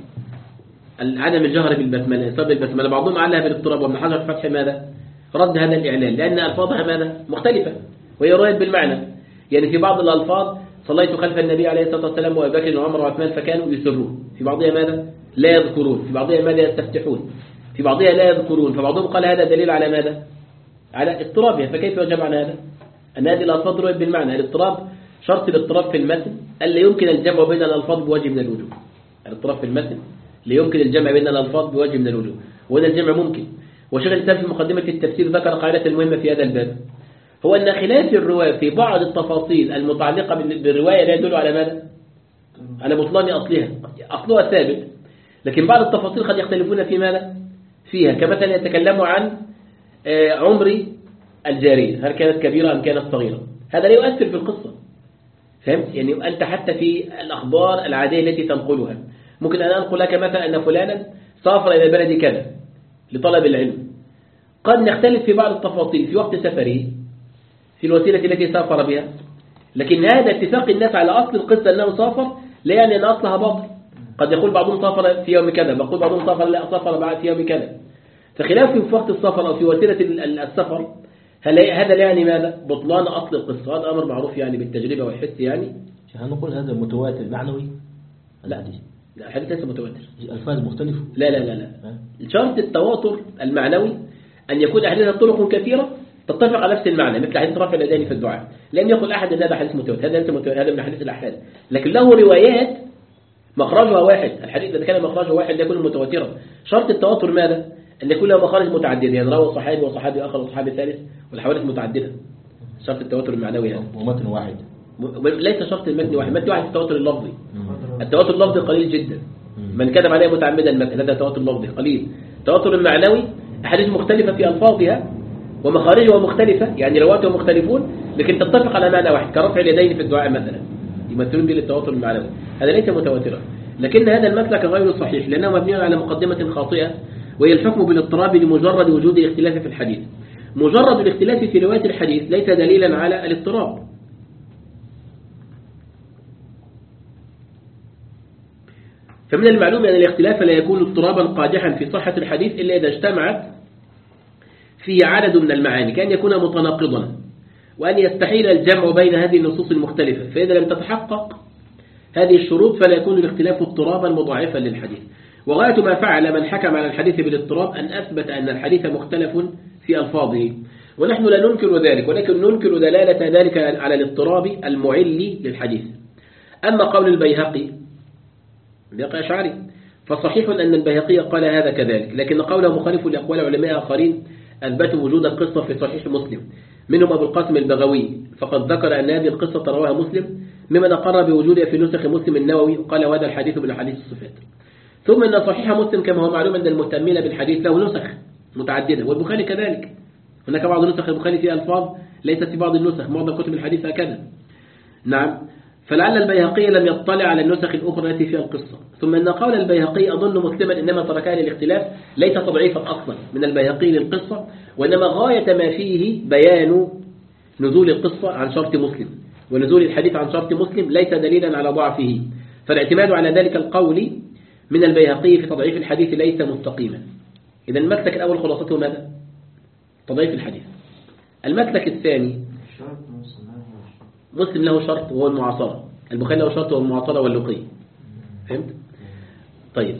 عدم الجهر بالبسملة، إصابة البسملة، بعضهم علها بالاضطراب، وابن حجر فتح ماذا؟ رد هذا الإعلان، لأن ألفاظها ماذا؟ مختلفة، وهي رواية بالمعنى. يعني في بعض الألفاظ: صليت خلف النبي عليه الصلاة والسلام وأبي بكر وعمر وعثمان فكانوا يسرون. في بعضها ماذا؟ لا يذكرون. في بعضها ماذا؟ يستفتحون. في بعضها لا يذكرون. فبعضهم قال هذا دليل على ماذا؟ على اضطرابها. فكيف يجب عن هذا؟ أن هذه الألفاظ رواية بالمعنى. الاضطراب شرط الاضطراب في المتن ألا يمكن الجمع بين الألفاظ بوجه من الوجوه. الاضطراب في المتن لا يمكن الجمع بين الألفاظ بوجه من الوجوه، وهذا الجمع ممكن. وشيخ الإسلام في مقدمة التفسير ذكر قاعدة المهمة في هذا الباب، هو أن خلاف الرواية في بعض التفاصيل المتعلقة بالرواية لا يدل على ماذا؟ على بطلان أصلها. أصلها ثابت، لكن بعض التفاصيل قد يختلفون في ماذا؟ فيها. كمثلا يتكلموا عن عمر الجارية، هل كانت كبيرة أم كانت صغيرة؟ هذا لا يؤثر في القصة، فهمت؟ يعني أنت حتى في الأخبار العادية التي تنقلها، ممكن أن أنقل لك مثلا أن فلانا سافر إلى البلد كذا لطلب العلم. قد نختلف في بعض التفاصيل في وقت سفره، في الوسيلة التي سافر بها، لكن هذا اتفاق الناس على أصل القصة أنه سافر لا يعني أن أصلها باطل. قد يقول بعضهم سافر في يوم كذا، بقول بعضهم سافر لا سافر بعد في يوم كذا. فخلاف في وقت السفر أو في وسيلة السفر هذا لا يعني ماذا؟ بطلان أصل القصة. هذا أمر معروف يعني بالتجربة والحس. يعني هل نقول هذا متواتر معنوي؟ لا، لا، الحديث ليس متواتر. الألفاظ مختلفة؟ لا لا لا لا. شرط التواتر المعنوي أن يكون أحاديث طرق كثيرة تتفق على نفس المعنى، مثل حديث رفع اليدين في الدعاء. لم يقل أحد أن هذا حديث متواتر، هذا ليس متواتر، هذا من حديث الأحاد، لكن له روايات مخرجها واحد. الحديث إذا كان مخرجه واحد لا يكون متواترا. شرط التواتر ماذا؟ أن يكون له مخارج متعددة، يعني روى صحابي وصحابي آخر وصحابي ثالث والحوادث متعددة. شرط التواتر المعنوي هذا. ومتن واحد. ليس شرط المتن واحد، متن واحد في التواتر اللفظي. التواتر اللفظي قليل جدا. من كتب عليه متعمدا المتن هذا تواتر لفظي قليل. التواتر المعنوي أحاديث مختلفة في ألفاظها ومخارجها مختلفة، يعني رواتها مختلفون لكن تتفق على معنى واحد، كرفع اليدين في الدعاء مثلا، يمثلون به للتواتر المعنوي. هذا ليس متواترا، لكن هذا المسلك غير صحيح لأنه مبني على مقدمة خاطئة، وهي الحكم بالاضطراب لمجرد وجود الاختلاف في الحديث. مجرد الاختلاف في رواية الحديث ليس دليلا على الاضطراب. فمن المعلوم أن الاختلاف لا يكون اضطرابا قادحا في صحة الحديث إلا إذا اجتمعت فيه عدد من المعاني، كأن يكون متناقضا، وأن يستحيل الجمع بين هذه النصوص المختلفة. فإذا لم تتحقق هذه الشروط فلا يكون الاختلاف اضطرابا مضاعفا للحديث. وغاية ما فعل من حكم على الحديث بالاضطراب أن أثبت أن الحديث مختلف في ألفاظه، ونحن لا ننكر ذلك، ولكن ننكر دلالة ذلك على الاضطراب المعل للحديث. أما قول البيهقي البيهقي أشعري. فصحيح أن البيهقي قال هذا كذلك، لكن قوله مخالف لأقوال علماء آخرين أثبتوا وجود القصة في صحيح مسلم، منهم أبو القاسم البغوي، فقد ذكر أن هذه القصة رواها مسلم، ممن أقر بوجودها في نسخ مسلم النووي، وقال هذا الحديث من أحاديث الصفات. ثم أن صحيح مسلم كما هو معلوم أن المهتمين بالحديث له نسخ متعددة، والبخاري كذلك، هناك بعض نسخ البخاري فيها ألفاظ ليست في بعض النسخ، معظم كتب الحديث هكذا. نعم. فلعل البيهقي لم يطلع على النسخ الأخرى التي فيها القصة. ثم أن قول البيهقي أظن مسلما إنما تركها للاختلاف ليس تضعيفا أصلا من البيهقي للقصة، وإنما غاية ما فيه بيان نزول القصة عن شرط مسلم، ونزول الحديث عن شرط مسلم ليس دليلا على ضعفه، فالاعتماد على ذلك القول من البيهقي في تضعيف الحديث ليس مستقيما. إذا المسلك الأول خلاصته ماذا؟ تضعيف الحديث. المسلك الثاني مسلم له شرط وهو المعاصرة، البخاري له شرط وهو المعاصرة واللقي. فهمت؟ طيب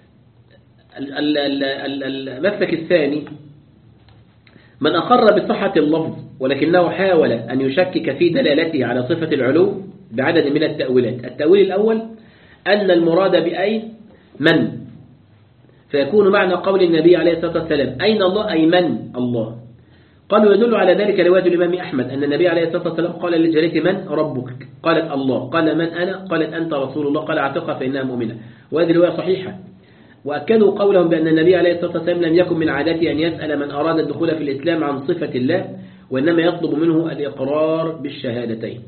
المسلك الثاني من أقر بصحة اللفظ ولكنه حاول أن يشكك في دلالته على صفة العلو بعدد من التأويلات. التأويل الأول أن المراد بأين من، فيكون معنى قول النبي عليه الصلاة والسلام أين الله أي من الله. قالوا يدل على ذلك رواية الإمام أحمد أن النبي عليه الصلاة والسلام قال للجارية من ربك، قالت الله، قال من أنا، قالت أنت رسول الله، قال اعتقها فإنها مؤمنة، وهذه رواية صحيحة. وأكدوا قولهم بأن النبي عليه الصلاة والسلام لم يكن من عادته أن يسأل من أراد الدخول في الإسلام عن صفة الله، وإنما يطلب منه الإقرار بالشهادتين.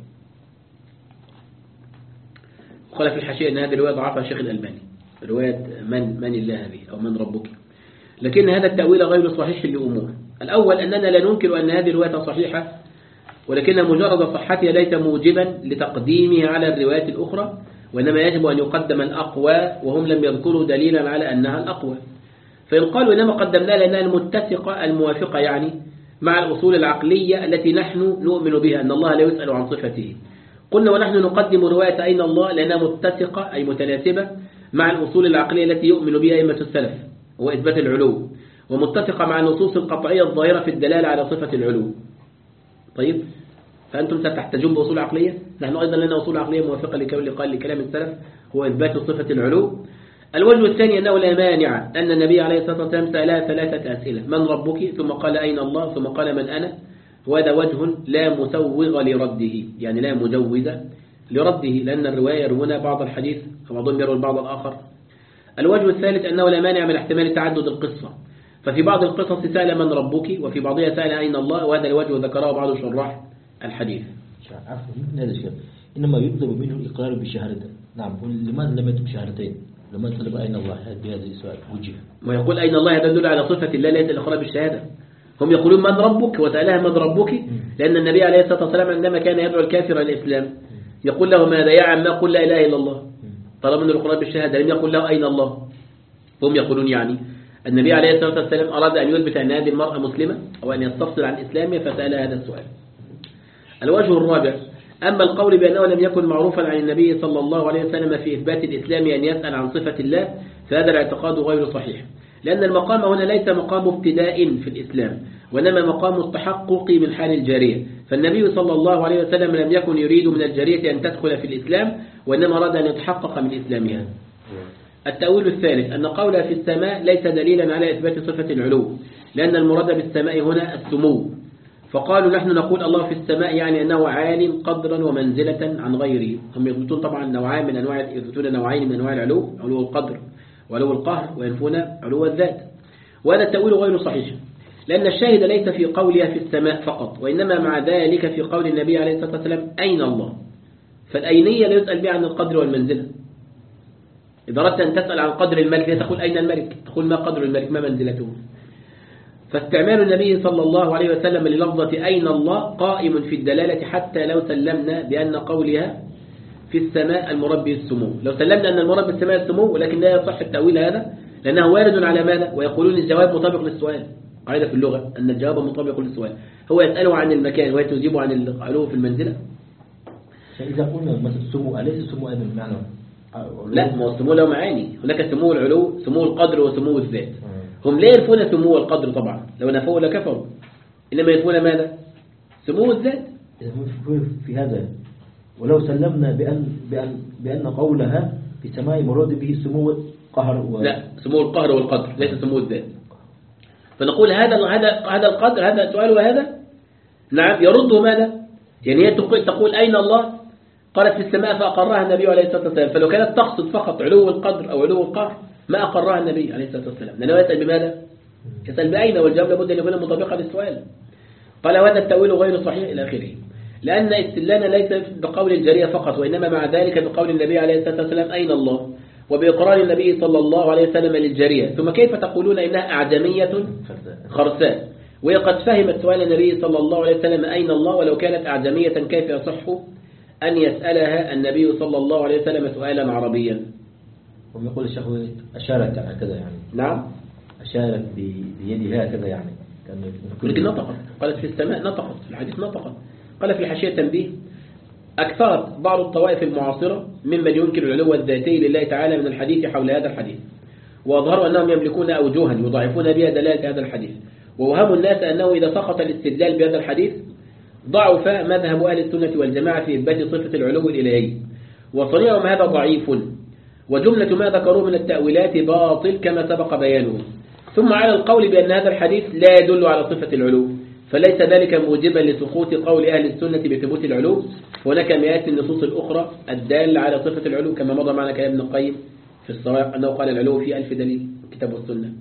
قال في الحاشية أن هذه الرواية ضعفها الشيخ الألباني، رواية من من الله هذه أو من ربك، لكن هذا التأويل غير صحيح لأمور. الأول أننا لا ننكر أن هذه الرواية صحيحة، ولكن مجرد صحتها ليس موجبا لتقديمها على الروايات الأخرى، وإنما يجب أن يقدم الأقوى، وهم لم يذكروا دليلا على أنها الأقوى. فإن قالوا إنما قدمناها لأنها المتفقة الموافقة يعني مع الأصول العقلية التي نحن نؤمن بها أن الله لا يسأل عن صفته، قلنا ونحن نقدم رواية أين الله لأنها متفقة أي متناسبة مع الأصول العقلية التي يؤمن بها أئمة السلف، هو إثبات العلو، ومتفقة مع النصوص القطعية الظاهرة في الدلالة على صفة العلو. طيب فأنتم ستحتجون بأصول عقلية، نحن أيضا لنا أصول عقلية موافقة لكلام السلف هو إثبات صفة العلو. الوجه الثاني أنه لا مانع أن النبي عليه الصلاة والسلام سألها ثلاثة أسئلة، من ربك، ثم قال أين الله، ثم قال من أنا، وهذا وجه لا مسوغ لرده، يعني لا مجوز لرده، لأن الرواية يروون بعض الحديث وبعضهم يروي البعض الآخر. الوجه الثالث أنه لا مانع من احتمال تعدد القصة، ففي بعض القصص سأل من ربك وفي بعضها سأل أين الله، وهذا الوجه ذكره بعض شراح الحديث. إنما يطلب منه الإقرار بالشهادتين. نعم، لماذا لم يطلب شهادتين؟ لما طلب أين الله بهذا السؤال وجه. ويقول أين الله هذا يدل على صفة الله ليس الإقرار بالشهادة. هم يقولون من ربك وسألها من ربك، لأن النبي عليه الصلاة والسلام عندما كان يدعو الكافر إلى الإسلام يقول له ماذا يا عم، قل لا إله إلا الله، طلب منه الإقرار بالشهادة، لم يقل له أين الله. هم يقولون يعني النبي عليه الصلاة والسلام أراد أن يثبت أن هذه المرأة مسلمة أو أن يستفسر عن إسلامها فسأل هذا السؤال. الوجه الرابع أما القول بأنه لم يكن معروفا عن النبي صلى الله عليه وسلم في إثبات الإسلام أن يسأل عن صفة الله، فهذا الاعتقاد غير صحيح، لأن المقام هنا ليس مقام ابتداء في الإسلام، وإنما مقام التحقق من حال الجارية، فالنبي صلى الله عليه وسلم لم يكن يريد من الجارية أن تدخل في الإسلام، وإنما أراد أن يتحقق من إسلامها. التأويل الثالث أن قولها في السماء ليس دليلا على إثبات صفة العلو، لأن المراد بالسماء هنا السمو، فقالوا نحن نقول الله في السماء يعني أنه عال قدرا ومنزلة عن غيره. هم يثبتون طبعا نوعين من أنواع يثبتون نوعين من أنواع العلو، علو القدر وعلو القهر، وينفون علو الذات، وهذا التأويل غير صحيح، لأن الشاهد ليس في قولها في السماء فقط، وإنما مع ذلك في قول النبي عليه الصلاة والسلام أين الله، فالأينية لا يسأل بها عن القدر والمنزلة. إذا أردت أن تسأل عن قدر الملك لا تقول أين الملك، تقول ما قدر الملك، ما منزلته. فاستعمال النبي صلى الله عليه وسلم للفظة أين الله قائم في الدلالة، حتى لو سلمنا بأن قولها في السماء المراد به السمو، لو سلمنا أن المراد بالسماء السمو، ولكن لا يصح التأويل هذا لأنه وارد على ماذا؟ ويقولون الجواب مطابق للسؤال، قاعدة في اللغة أن الجواب مطابق للسؤال، هو يسأله عن المكان وهي تجيبه عن العلو في المنزلة. إذا قلنا مثلا السمو أليس السمو أيضا بمعنى؟ لا، ما هو السمو له معاني، هناك سمو العلو، سمو القدر، وسمو الذات. هم لا ينفون سمو القدر طبعا، لو نفوه لكفروا، إنما ينفون ماذا؟ سمو الذات. في هذا ولو سلمنا بأن, بأن, بأن قولها في سماء مراد به سمو القهر و... لا، سمو القهر والقدر ليس سمو الذات. فنقول هذا هذا هذا القدر، هذا السؤال وهذا نعم يرده ماذا؟ يعني هي تقول أين الله؟ قالت في السماء فأقرها النبي عليه الصلاة والسلام. فلو كانت تقصد فقط علو القدر أو علو القهر ما أقرها النبي عليه الصلاة والسلام، لأنه يسأل بماذا؟ يسأل بأين، والجواب لابد أن يكون مطابقا للسؤال. قال وهذا التأويل غير صحيح إلى آخره، لأن استدلالنا ليس بقول الجارية فقط، وإنما مع ذلك بقول النبي عليه الصلاة والسلام أين الله، وبإقرار النبي صلى الله عليه وسلم للجارية. ثم كيف تقولون إنها أعجمية خرساء وهي قد فهمت سؤال النبي صلى الله عليه وسلم أين الله، ولو كانت أعجمية كيف يصح أن يسألها النبي صلى الله عليه وسلم سؤالا عربيا؟ هم يقول الشيخ أشارت هكذا يعني. نعم، أشارت بيدها هكذا يعني. لكن نطقت، قالت في السماء، نطقت في الحديث، نطقت. قال في الحاشية تنبيه: أكثرت بعض الطوائف المعاصرة ممن ينكر العلو الذاتي لله تعالى من الحديث حول هذا الحديث، وأظهروا أنهم يملكون أوجوها يضاعفون بها دلالة هذا الحديث، ووهموا الناس أنه إذا سقط الاستدلال بهذا الحديث ضعف مذهب أهل السنة والجماعة في إثبات صفة العلو الإلهي، وصنيعهم هذا ضعيف، وجملة ما ذكروا من التأويلات باطل كما سبق بيانه. ثم على القول بأن هذا الحديث لا يدل على صفة العلو، فليس ذلك موجبا لسقوط قول أهل السنة بثبوت العلو، هناك مئات النصوص الأخرى الدالة على صفة العلو، كما مضى معنا كلام ابن القيم في الصواعق أنه قال العلو في ألف دليل كتاب والسنة.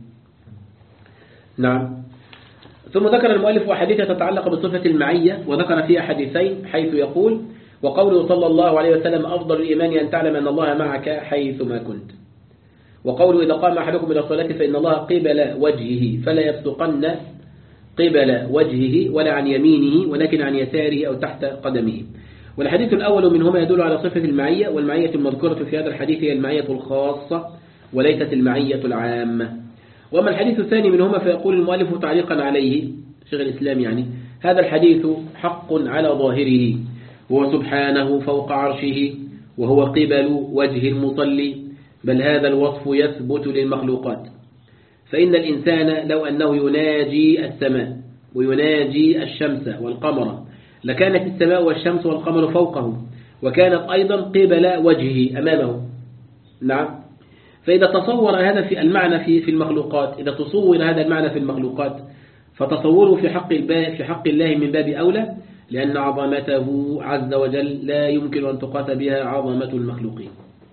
نعم. ثم ذكر المؤلف أحاديث تتعلق بصفة المعية، وذكر فيها حديثين، حيث يقول: وقوله صلى الله عليه وسلم: أفضل الإيمان أن تعلم أن الله معك حيثما كنت. وقوله: إذا قام أحدكم إلى الصلاة فإن الله قبل وجهه فلا يبصقن قبل وجهه ولا عن يمينه ولكن عن يساره أو تحت قدمه. والحديث الأول منهما يدل على صفة المعية، والمعية المذكورة في هذا الحديث هي المعية الخاصة وليست المعية العامة. وأما الحديث الثاني منهما فيقول المؤلف تعليقا عليه شيخ الإسلام يعني: هذا الحديث حق على ظاهره، هو سبحانه فوق عرشه وهو قبل وجه المصلي، بل هذا الوصف يثبت للمخلوقات، فإن الإنسان لو أنه يناجي السماء ويناجي الشمس والقمر لكانت السماء والشمس والقمر فوقه، وكانت أيضا قبل وجهه أمامه. نعم. فإذا تصور هذا في المعنى في في المخلوقات، إذا تصور هذا المعنى في المخلوقات فتصوره في حق في حق الله من باب أولى، لأن عظمته عز وجل لا يمكن أن تقاس بها عظمة المخلوقين.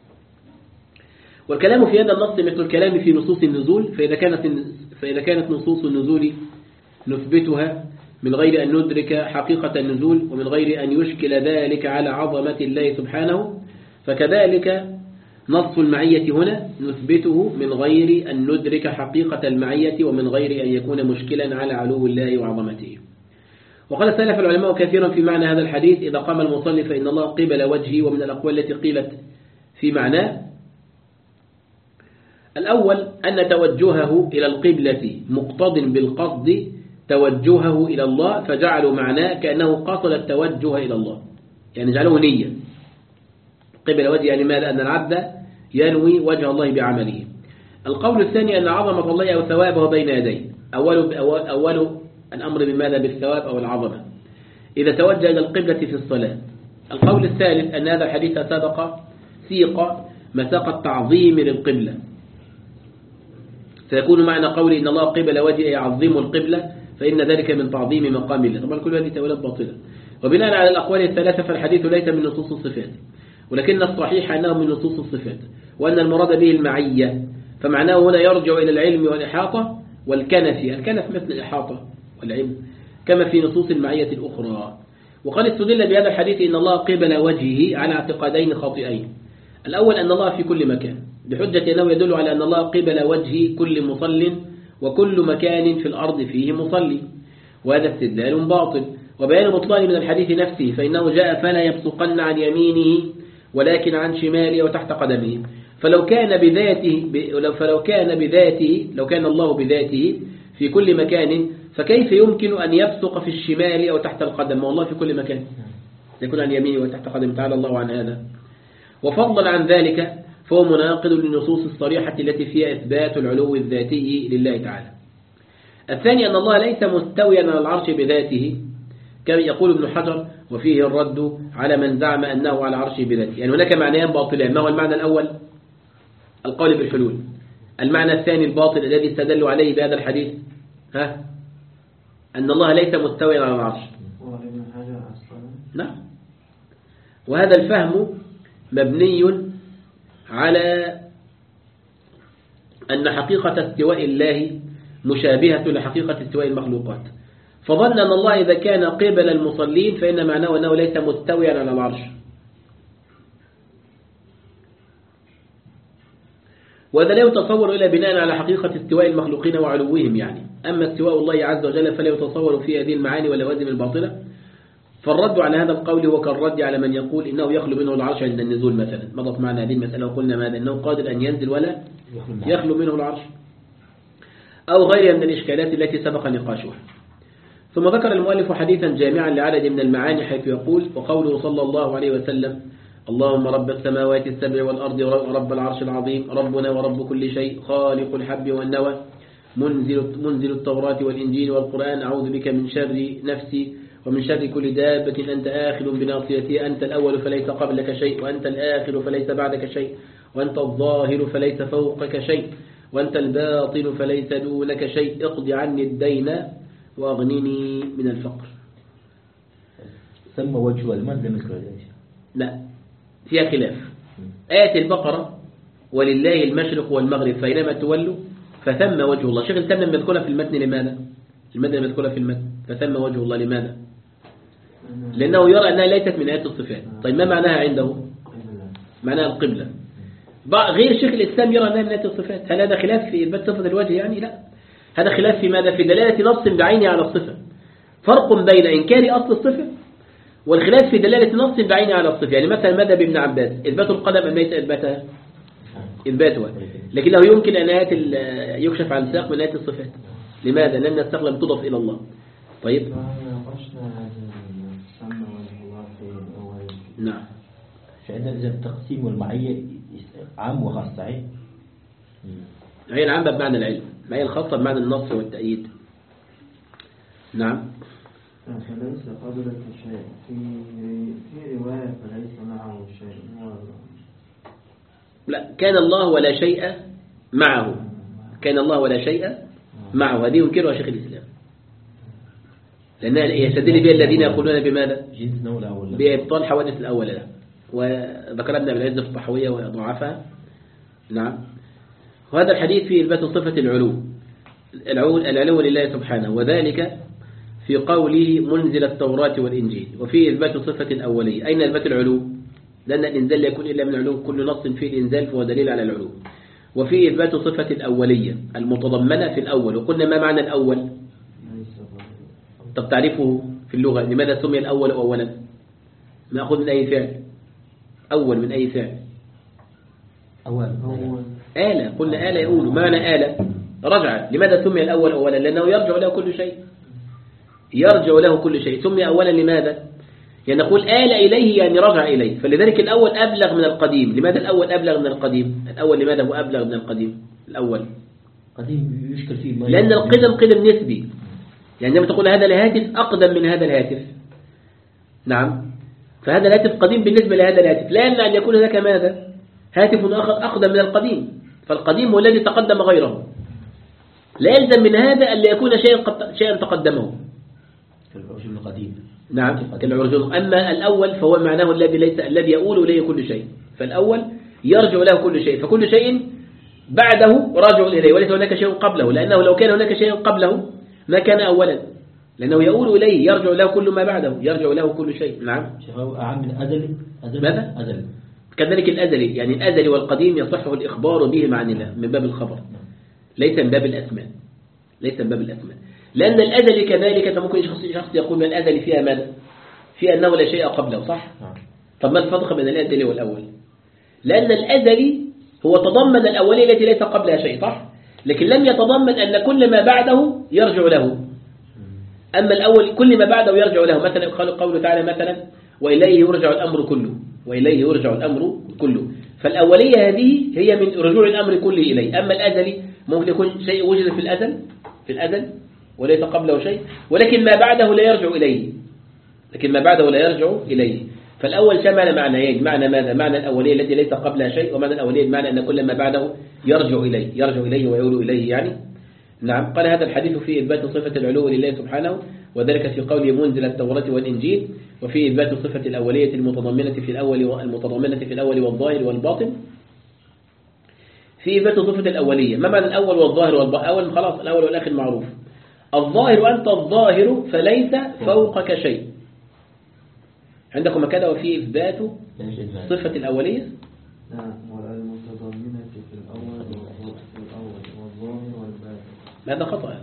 والكلام في هذا النص مثل الكلام في نصوص النزول، فإذا كانت فإذا كانت نصوص النزول نثبتها من غير أن ندرك حقيقة النزول ومن غير أن يشكل ذلك على عظمة الله سبحانه، فكذلك نص المعية هنا نثبته من غير أن ندرك حقيقة المعية ومن غير أن يكون مشكلا على علو الله وعظمته. وقال سلف العلماء كثيرا في معنى هذا الحديث: إذا قام المصلي فإن الله قبل وجهه. ومن الأقوال التي قيلت في معناه: الأول أن توجهه إلى القبلة مقتض بالقصد توجهه إلى الله، فجعلوا معناه كأنه قصد التوجه إلى الله، يعني جعلوه نية. قبل وجه يعني ماذا؟ أن العبد ينوي وجه الله بعمله. القول الثاني أن عظمة الله أو ثوابه بين يديه، أول, أول الأمر بماذا؟ بالثواب أو العظمة إذا توجه إلى القبلة في الصلاة. القول الثالث أن هذا الحديث سبق سيق مساق التعظيم للقبلة، سيكون معنى قولي إن الله قبل وجهه يعظم القبلة، فإن ذلك من تعظيم مقام الله. طبعا كل هذه تأويلات باطلة. وبناء على الأقوال الثلاثة فالحديث ليس من نصوص الصفات، ولكن الصحيح أنه من نصوص الصفات، وأن المراد به المعية، فمعناه هنا يرجع إلى العلم والإحاطة والكنف. الكنف مثل الإحاطة والعلم كما في نصوص المعية الأخرى. وقد استدل بهذا الحديث إن الله قبل وجهه على اعتقادين خاطئين: الأول أن الله في كل مكان، بحجة أنه يدل على أن الله قبل وجه كل مصل، وكل مكان في الأرض فيه مصلي، وهذا استدلال باطل. وبيان بطلان من الحديث نفسه، فإنه جاء: فلا يبصقن عن يمينه ولكن عن شماله وتحت قدمه. فلو كان بذاته فلو كان بذاته لو كان الله بذاته في كل مكان، فكيف يمكن أن يبصق في الشمال أو تحت القدم؟ والله في كل مكان، يكون عن يمينه وتحت قدمه، تعالى الله عن هذا. وفضلا عن ذلك فهو مناقض للنصوص الصريحة التي فيها إثبات العلو الذاتي لله تعالى. الثاني أن الله ليس مستويا على العرش بذاته، كما يقول ابن حجر: وفيه الرد على من زعم أنه على عرشه بذاته. يعني هناك معنيان باطلان. ما هو المعنى الأول؟ القول بالحلول. المعنى الثاني الباطل الذي استدلوا عليه بهذا الحديث ها أن الله ليس مستويا على العرش. وابن حجر أصلا نعم. وهذا الفهم مبني على أن حقيقة استواء الله مشابهة لحقيقة استواء المخلوقات، فظن أن الله إذا كان قبل المصلين فإن معناه أنه ليس مستويا على العرش. وهذا لا يتصور إلا بناء على حقيقة استواء المخلوقين وعلوهم يعني. أما استواء الله عز وجل فلا يتصور في هذه المعاني واللوازم الباطلة. فالرد على هذا القول هو كالرد على من يقول إنه يخلو منه العرش عند النزول مثلا. مضت معنا هذه المسألة وقلنا ماذا؟ إنه قادر أن ينزل ولا يخلو منه العرش، أو غيرها من الإشكالات التي سبق نقاشها. ثم ذكر المؤلف حديثا جامعا لعدد من المعاني حيث يقول: وقوله صلى الله عليه وسلم: اللهم رب السماوات السبع والأرض ورب العرش العظيم، ربنا ورب كل شيء، خالق الحب والنوى، منزل, منزل التوراة والإنجيل والقرآن، أعوذ بك من شر نفسي ومن شر كل دابة، أنت آخذ بناصيتي، أنت الأول فليس قبلك شيء، وأنت الآخر فليس بعدك شيء، وأنت الظاهر فليس فوقك شيء، وأنت الباطن فليس دونك شيء، اقض عني الدين وأغنني من الفقر. سمى وجه المد مثل لا، فيها خلاف. آية البقرة: ولله المشرق والمغرب فأينما تولوا فثم وجه الله. شيخ الإسلام لم يذكرها في المتن لماذا؟ المتن لم يذكرها في المتن فثم وجه الله لماذا؟ لأنه يرى أنها ليست من آيات الصفات. طيب ما معناها عنده؟ معناها القبلة. غير شيخ الإسلام يرى أنها من آيات الصفات. هل هذا خلاف في إثبات صفة الوجه يعني؟ لا، هذا خلاف في ماذا؟ في دلالة نص بعينه على الصفة. فرق بين إنكار أصل الصفة والخلاف في دلالة نص بعينه على الصفة. يعني مثلا ماذا بابن عباس؟ إثبات القدم أم ليس إثباتها؟ إثباتها. لكنه يمكن أن آيات يكشف عن ساق من آيات الصفات. لماذا؟ لأن الساق لم تضف إلى الله. طيب. نعم. فعندنا إذا التقسيم والمعية عام وخاص صحيح؟ هي العامة بمعنى العلم، ما هي الخاصة بمعنى النص والتأييد. نعم. فليس قبلك شيء، في في رواية فليس معه شيء. لا، كان الله ولا شيء معه. كان الله ولا شيء معه، هذه ينكرها شيخ الإسلام، لأنها يستدل بها الذين يقولون بماذا؟ بإبطال حوادث الأول له. وذكر ابن أبي العز في الطحوية وضعفها. نعم. وهذا الحديث فيه إثبات صفة العلو العلو لله سبحانه، وذلك في قوله منزل التوراة والإنجيل، وفيه إثبات صفة الأولية. أين إثبات العلو؟ لأن الإنزال لا يكون إلا من العلو، كل نص فيه الإنزال فهو دليل على العلو. وفيه إثبات صفة الأولية المتضمنة في الأول. وقلنا ما معنى الأول؟ طب تعرفه في اللغة، لماذا سمي الأول أولا؟ نأخذ من أي فعل؟ أول من أي فعل؟ أول آلة. قلنا آلة يقول معنى آلة رجع. لماذا سمي الأول أولا؟ لأنه يرجع له كل شيء، يرجع له كل شيء. سمي أولا لماذا؟ يعني نقول آل إليه يعني رجع إليه، فلذلك الأول أبلغ من القديم. لماذا الأول أبلغ من القديم؟ الأول لماذا هو أبلغ من القديم؟ الأول قديم يشكل فيه، لأن القدم قدم نسبي. يعني لما تقول هذا الهاتف أقدم من هذا الهاتف، نعم، فهذا الهاتف قديم بالنسبة لهذا الهاتف، لا يمنع أن يكون هناك ماذا؟ هاتف آخر أقدم من القديم، فالقديم هو الذي تقدم غيره. لا يلزم من هذا أن يكون شيئا شيئا تقدمه. العرجون القديم. نعم كالعرجون. أما الأول فهو معناه الذي ليس الذي يؤول إليه كل شيء، فالأول يرجع له كل شيء، فكل شيء بعده راجع إليه وليس هناك شيء قبله، لأنه لو كان هناك شيء قبله ما كان أولا، لأنه يؤول إليه، يرجع له كل ما بعده، يرجع له كل شيء. نعم. أعم من أزل. أزل. ماذا؟ أزل. كذلك الأزلي، يعني الأزلي والقديم يصح الإخبار به عن الله من باب الخبر، ليس من باب الأسماء، ليس من باب الأسماء. لأن الأزلي كذلك ممكن شخص يقول من الأزلي فيها ماذا؟ فيها أنه لا شيء قبله، صح؟ طب ما الفرق بين الأزلي والأول؟ لأن الأزلي هو تضمن الأولية التي ليس قبلها شيء، صح؟ لكن لم يتضمن أن كل ما بعده يرجع له. أما الأول كل ما بعده يرجع له. مثلا قال قوله تعالى مثلا وإليه يرجع الأمر كله، وإليه يرجع الأمر كله. فالأولية هذه هي من رجوع الأمر كله إليه. أما الأزلي ممكن يكون شيء وجد في الأزل في الأزل وليس قبله شيء، ولكن ما بعده لا يرجع إليه، لكن ما بعده لا يرجع إليه. فالأول شمل معنيين، معنى ماذا؟ معنى الأولية التي ليس قبلها شيء، ومعنى الأولية بمعنى أن كل ما بعده يرجع إليه يرجع إليه ويعود إليه يعني. نعم. قال هذا الحديث في إثبات صفة العلو لله سبحانه، وذلك في قوله منزل التوراة والإنجيل، وفي إثبات صفة الأولية المتضمنة في الأول المتضمنة في الأول والظاهر والباطن. في إثبات صفة الأولية، ما معنى الأول والظاهر والباطن؟ أول خلاص، الأول والآخر معروف. الظاهر وأنت الظاهر فليس فوقك شيء. عندكم كذا. وفي إثبات صفة الأولية نعم، والمتضمنة في الأول في الأول والظاهر والباطن. هذا خطأ.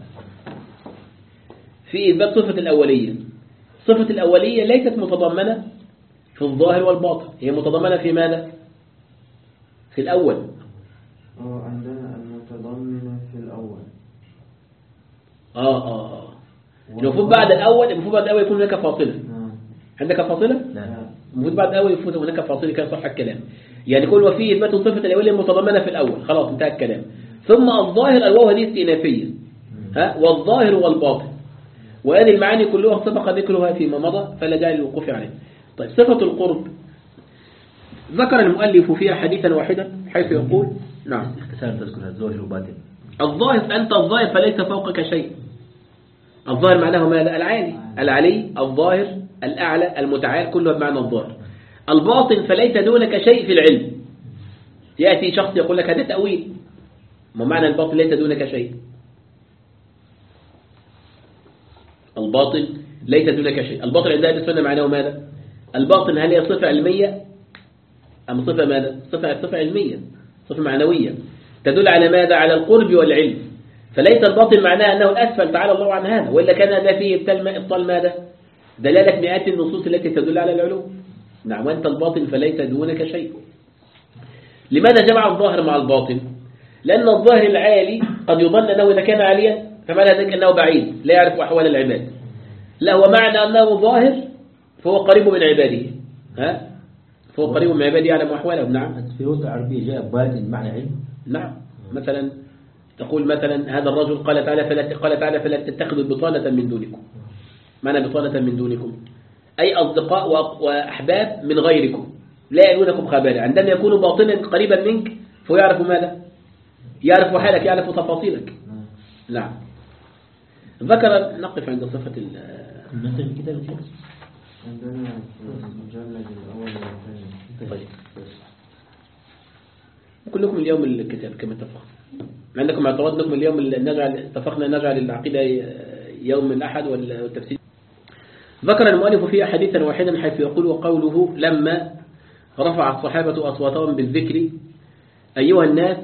في إثبات صفة الأولية، صفة الأولية ليست متضمنة في الظاهر والباطن، هي متضمنة في ماذا؟ في الأول. أو عندنا المتضمنة في الأول. آه آه آه المفروض بعد الأول المفروض بعد الأول يكون هناك فاصلة. نعم. عندك فاصلة؟ نعم. المفروض بعد الأول يكون هناك فاصلة، كان صح الكلام. يعني كل وفيه إثبات صفة الأولية المتضمنة في الأول، خلاص انتهى الكلام. ثم الظاهر الواو هذه استئنافية، ها، والظاهر والباطن، وهذه المعاني كلها سبق ذكرها فيما مضى فلا داعي للوقوف عليه. طيب صفة القرب ذكر المؤلف فيها حديثا واحدا حيث يقول نعم اختصار تذكر الظاهر والباطن. الظاهر أنت الظاهر فليس فوقك شيء. الظاهر معناه ماذا؟ العالي، العلي الظاهر الأعلى المتعال، كله بمعنى الظاهر. الباطن فليس دونك شيء في العلم. يأتي شخص يقول لك هذا تأويل، ما معنى الباطن ليس دونك شيء؟ الباطن ليس دونك شيء. الباطن عند أهل السنة معناه ماذا؟ الباطن هل هي صفة علمية أم صفة ماذا؟ صفة صفة علمية، صفة معنوية تدل على ماذا؟ على القرب والعلم. فليس الباطن معناه أنه الأسفل، تعالى الله عن هذا، وإلا كان ده فيه إبطال ماذا؟ دلالة مئات النصوص التي تدل على العلو. نعم. وأنت الباطن فليس دونك شيء. لماذا جمع الظاهر مع الباطن؟ لأن الظاهر العالي قد يظن أنه إذا كان عاليا فمعنى ذلك أنه بعيد لا يعرف أحوال العباد. لا، هو معنى أنه ظاهر فهو قريب من عباده، ها؟ فهو قريب من عباده يعلم أحوالهم. نعم. في وقت العربية جاء باطن معنى علم. نعم. مثلا تقول مثلا هذا الرجل قال تعالى فلا قال تعالى فلا تتخذوا بطانة من دونكم. معنى بطانة من دونكم أي أصدقاء وأحباب من غيركم لا يلونكم خبالا. عندما يكون باطنا قريبا منك فهو يعرف ماذا؟ يعرف حالك، يعرف تفاصيلك. نعم. ذكر نقف عند صفة ال مثل كده الشيخ عندنا في المجلد الأول والثاني. طيب كلكم اليوم الكتاب كما اتفقنا. عندكم اعتراض انكم اليوم نجعل اتفقنا نجعل العقيدة يوم الأحد والتفسير. ذكر المؤلف فيها حديثا واحدا حيث يقول وقوله لما رفع الصحابة أصواتهم بالذكر أيها الناس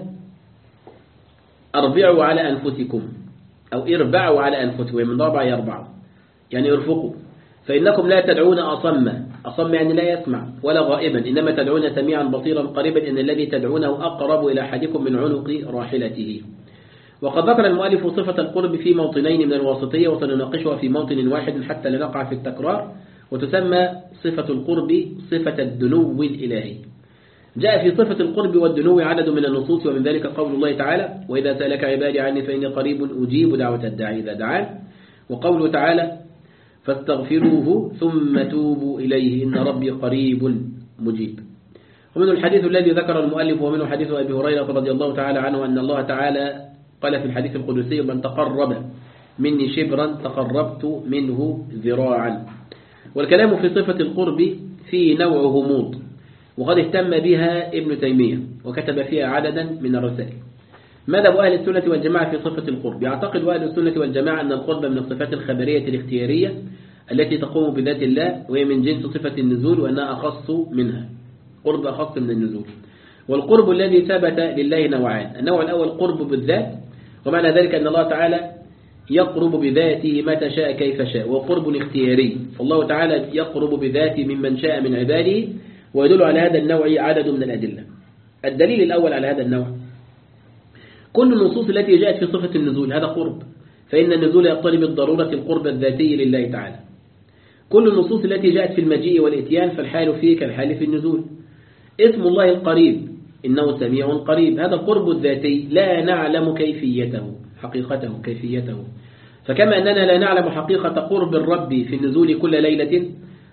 أربعوا على أنفسكم أو اربعوا على أنفسكم، من ربع يربعوا يعني ارفقوا، فإنكم لا تدعون أصم، أصم يعني لا يسمع، ولا غائبا، إنما تدعون سميعا بصيرا قريبا، إن الذي تدعونه أقرب إلى أحدكم من عنق راحلته. وقد ذكر المؤلف صفة القرب في موطنين من الواسطية وسنناقشها في موطن واحد حتى لا نقع في التكرار. وتسمى صفة القرب صفة الدنو الإلهي. جاء في صفة القرب والدنو عدد من النصوص، ومن ذلك قول الله تعالى وإذا سألك عبادي عني فإني قريب أجيب دعوة الداعي إذا دعان، وقوله تعالى فاستغفروه ثم توبوا إليه إن ربي قريب مجيب. ومن الحديث الذي ذكر المؤلف ومنه حديث أبي هريرة رضي الله تعالى عنه أن الله تعالى قال في الحديث القدسي من تقرب مني شبرا تقربت منه ذراعا. والكلام في صفة القرب في نوع غموض، وقد اهتم بها ابن تيمية وكتب فيها عددا من الرسائل. مذهب أهل السنة والجماعة في صفة القرب، يعتقد أهل السنة والجماعة أن القرب من الصفات الخبرية الاختيارية التي تقوم بذات الله، وهي من جنس صفة النزول وأنها أخص منها، قرب أخص من النزول. والقرب الذي ثبت لله نوعان، النوع الأول قرب بالذات، ومعنى ذلك أن الله تعالى يقرب بذاته متى شاء كيف شاء، وقرب اختياري، فالله تعالى يقرب بذاته ممن شاء من عباده، ويدل على هذا النوع عدد من الأدلة. الدليل الأول على هذا النوع كل النصوص التي جاءت في صفة النزول هذا قرب، فإن النزول يقتضي بالضرورة القرب الذاتي لله تعالى. كل النصوص التي جاءت في المجيء والإتيان فالحال فيه كالحال في النزول. اسم الله القريب إنه سميع قريب، هذا القرب الذاتي لا نعلم كيفيته حقيقته كيفيته، فكما أننا لا نعلم حقيقة قرب الرب في النزول كل ليلة،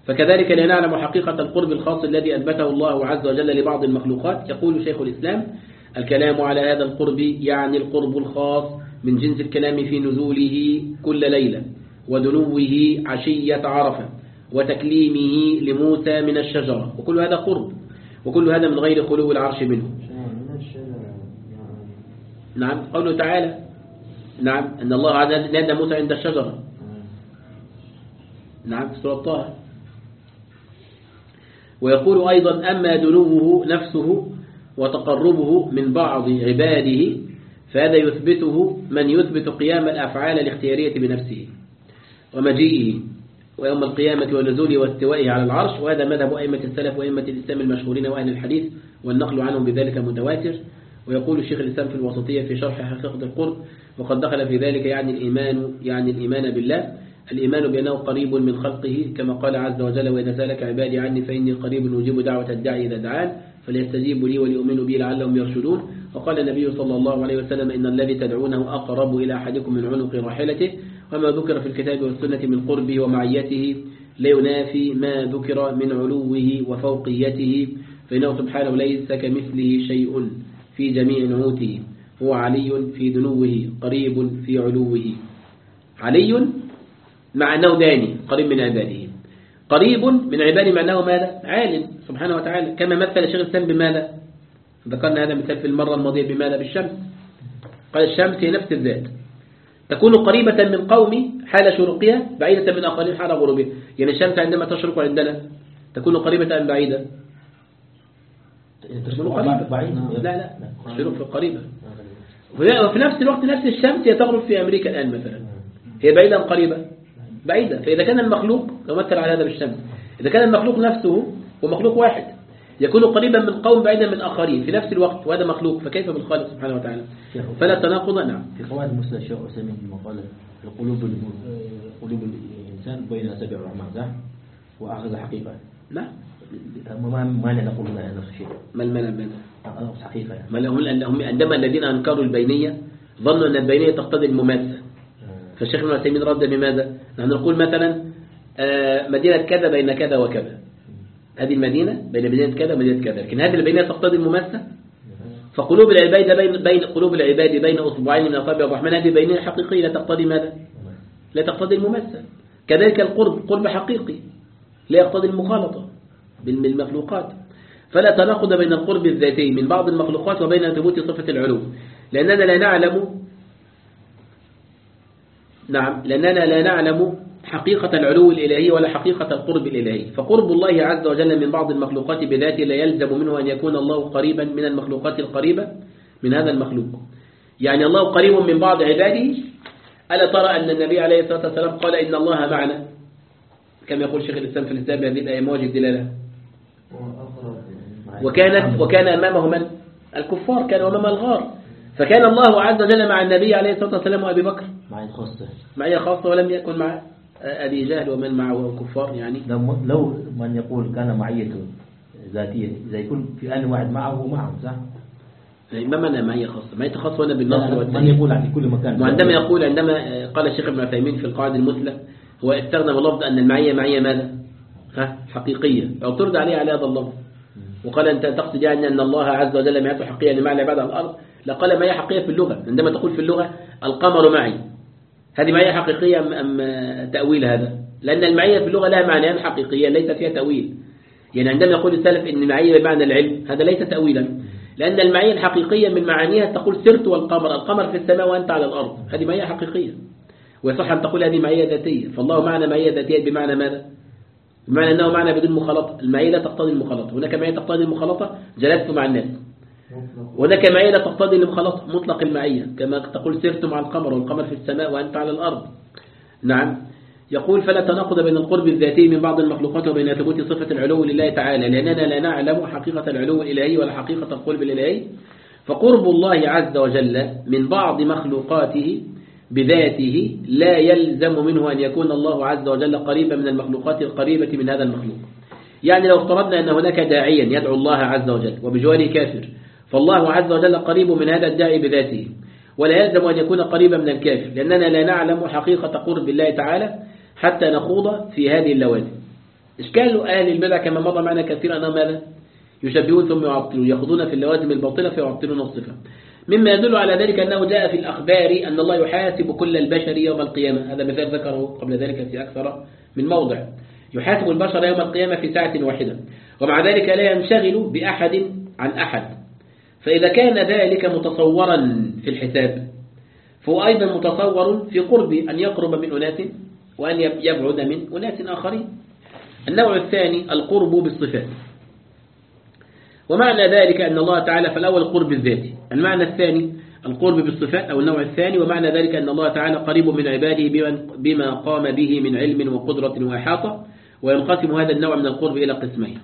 فكذلك لا نعلم حقيقة القرب الخاص الذي أثبته الله عز وجل لبعض المخلوقات. يقول شيخ الإسلام: الكلام على هذا القرب يعني القرب الخاص من جنس الكلام في نزوله كل ليلة، ودنوه عشية عرفة، وتكليمه لموسى من الشجرة، وكل هذا قرب، وكل هذا من غير خلو العرش منه. نعم، قوله تعالى: نعم، أن الله عز وجل نادى موسى عند الشجرة. نعم، في سورة طه. ويقول أيضا: أما دنوه نفسه وتقربه من بعض عباده فهذا يثبته من يثبت قيام الأفعال الاختيارية بنفسه ومجيئه ويوم القيامة ونزوله واستوائه على العرش، وهذا مذهب أئمة السلف وأئمة الإسلام المشهورين وأهل الحديث، والنقل عنهم بذلك متواتر. ويقول الشيخ الإسلام في الوسطية في شرح حقيقة القرب: وقد دخل في ذلك يعني الإيمان يعني الإيمان بالله، الإيمان بأنه قريب من خلقه كما قال عز وجل: وإذا سألك عبادي عني فإني قريب أجيب دعوة الداعي إذا دعان فليستجيبوا لي وليؤمنوا بي لعلهم يرشدون. وقال النبي صلى الله عليه وسلم: إن الذي تدعونه أقرب إلى أحدكم من عنق راحلته، وما ذكر في الكتاب والسنة من قربه ومعيته لا ينافي ما ذكر من علوه وفوقيته، فإنه سبحانه ليس كمثله شيء في جميع نعوته، هو علي في دنوه قريب في علوه. علي مع أنه داني قريب من عباده، قريب من عباده مع أنه ماذا؟ عالم سبحانه وتعالى، كما مثل الشيخ الإسلام بماذا؟ ذكرنا هذا مثال في المرة الماضية بماذا؟ بالشمس. قال: الشمس هي نفس الذات، تكون قريبة من قوم حال شروقها، بعيدة من آخرين حال غروبها. يعني الشمس عندما تشرق عندنا تكون قريبة أم بعيدة؟ تكون قريبة. لا لا الشروق قريبة. وفي نفس الوقت نفس الشمس هي تغرب في أمريكا الآن مثلا، هي بعيدة أم قريبة؟ بعيدة. فإذا كان المخلوق يمثل على هذا بالشمس، إذا كان المخلوق نفسه ومخلوق واحد يكون قريبا من قوم بعيدا من آخرين في نفس الوقت، وهذا مخلوق، فكيف بالخالق سبحانه وتعالى؟ فلا تناقض. نعم. في قواعد المسلم الشيخ عثيمين لما قال: القلوب قلوب الإنسان بين أصابع الرحمن، صح؟ وأخذ حقيقة. نعم. ما ما نقول نفس الشيء. ما المانع بينه؟ نفس حقيقة. ما لهم عندما الذين أنكروا البينية ظنوا أن البينية تقتضي المماثلة. فالشيخ ابن عثيمين رد بماذا؟ نحن نقول مثلا مدينة كذا بين كذا وكذا، هذه المدينة بين مدينة كذا ومدينة كذا، لكن هذه البينية تقتضي المماثلة. فقلوب العباد بين بين قلوب العباد بين أصبعين من أصابع الرحمن، هذه بينية حقيقية لا تقتضي ماذا؟ لا تقتضي المماثلة. كذلك القرب قرب حقيقي لا يقتضي المخالطة بالمخلوقات. فلا تناقض بين القرب الذاتي من بعض المخلوقات وبين ثبوت صفة العلو، لأننا لا نعلم نعم لأننا لا نعلم حقيقة العلو الإلهي ولا حقيقة القرب الإلهي. فقرب الله عز وجل من بعض المخلوقات بذاته لا يلزم منه أن يكون الله قريبا من المخلوقات القريبة من هذا المخلوق. يعني الله قريب من بعض عباده. ألا ترى أن النبي عليه الصلاة والسلام قال: إن الله معنا، كما يقول شيخ الإسلام في الإسلام هذه الآية موجه الدلالة. وكانت وكان أمامه من؟ الكفار، كان أمام الغار، فكان الله عز وجل مع النبي عليه الصلاة والسلام وأبي بكر معية خاصة معية خاصة، ولم يكن مع أبي جهل ومن معه الكفار. يعني لو لو من يقول كان معية ذاتية، إذا يكون في آن واحد معه ومعه، صح؟ ما معنى معية خاصة؟ معية خاصة هنا بالنصر والتأييد. من يقول عن كل مكان، وعندما يقول عندما قال الشيخ ابن عثيمين في القواعد المثلى هو استخدم اللفظ أن المعية معية ماذا؟ ها حقيقية، أو ترد عليه على هذا اللفظ. وقال أنت تقصد يعني أن الله عز وجل معيته حقيقية لمع العباد على الأرض؟ لا، قال معية حقيقية في اللغة. عندما تقول في اللغة القمر معي، هذه معية حقيقية أم, أم تأويل هذا؟ لأن المعية في اللغة لها معنيان حقيقية ليس فيها تأويل. يعني عندما يقول السلف إن المعية بمعنى العلم، هذا ليس تأويلا، لأن المعية الحقيقية من معانيها تقول سرت والقمر، القمر في السماء وأنت على الأرض، هذه معية حقيقية. ويصح أن تقول هذه معية ذاتية. فالله معنى معية ذاتية بمعنى ماذا؟ بمعنى أنه معنى بدون مخالطة. المعية لا تقتضي المخالطة. هناك معية تقتضي المخالطة، جلست مع الناس. هناك معية لا تقتضي المخالطة، مطلق المعية، كما تقول سرت مع القمر والقمر في السماء وأنت على الأرض. نعم. يقول: فلا تناقض بين القرب الذاتي من بعض المخلوقات وبين ثبوت صفة العلو لله تعالى، لأننا لا نعلم حقيقة العلو الإلهي ولا حقيقة القرب الإلهي. فقرب الله عز وجل من بعض مخلوقاته بذاته لا يلزم منه أن يكون الله عز وجل قريبا من المخلوقات القريبة من هذا المخلوق. يعني لو افترضنا أن هناك داعيا يدعو الله عز وجل وبجواره كافر، فالله عز وجل قريب من هذا الداعي بذاته، ولا يلزم أن يكون قريبا من الكافر، لأننا لا نعلم حقيقة قرب الله تعالى حتى نخوض في هذه اللوازم. إشكال أهل البدع كما مضى معنا كثيرا أنهم ماذا؟ يشبهون ثم يعطلون، يأخذون في اللوازم الباطلة فيعطلون الصفة. مما يدل على ذلك أنه جاء في الأخبار أن الله يحاسب كل البشر يوم القيامة. هذا مثال ذكره قبل ذلك في أكثر من موضع. يحاسب البشر يوم القيامة في ساعة واحدة، ومع ذلك لا ينشغل بأحد عن أحد. فإذا كان ذلك متصورا في الحساب، فهو أيضا متصور في قرب أن يقرب من أناس وأن يبعد من أناس آخرين. النوع الثاني القرب بالصفات، ومعنى ذلك أن الله تعالى فالأول القرب الذاتي، المعنى الثاني القرب بالصفات أو النوع الثاني، ومعنى ذلك أن الله تعالى قريب من عباده بما قام به من علم وقدرة وإحاطة. وينقسم هذا النوع من القرب إلى قسمين.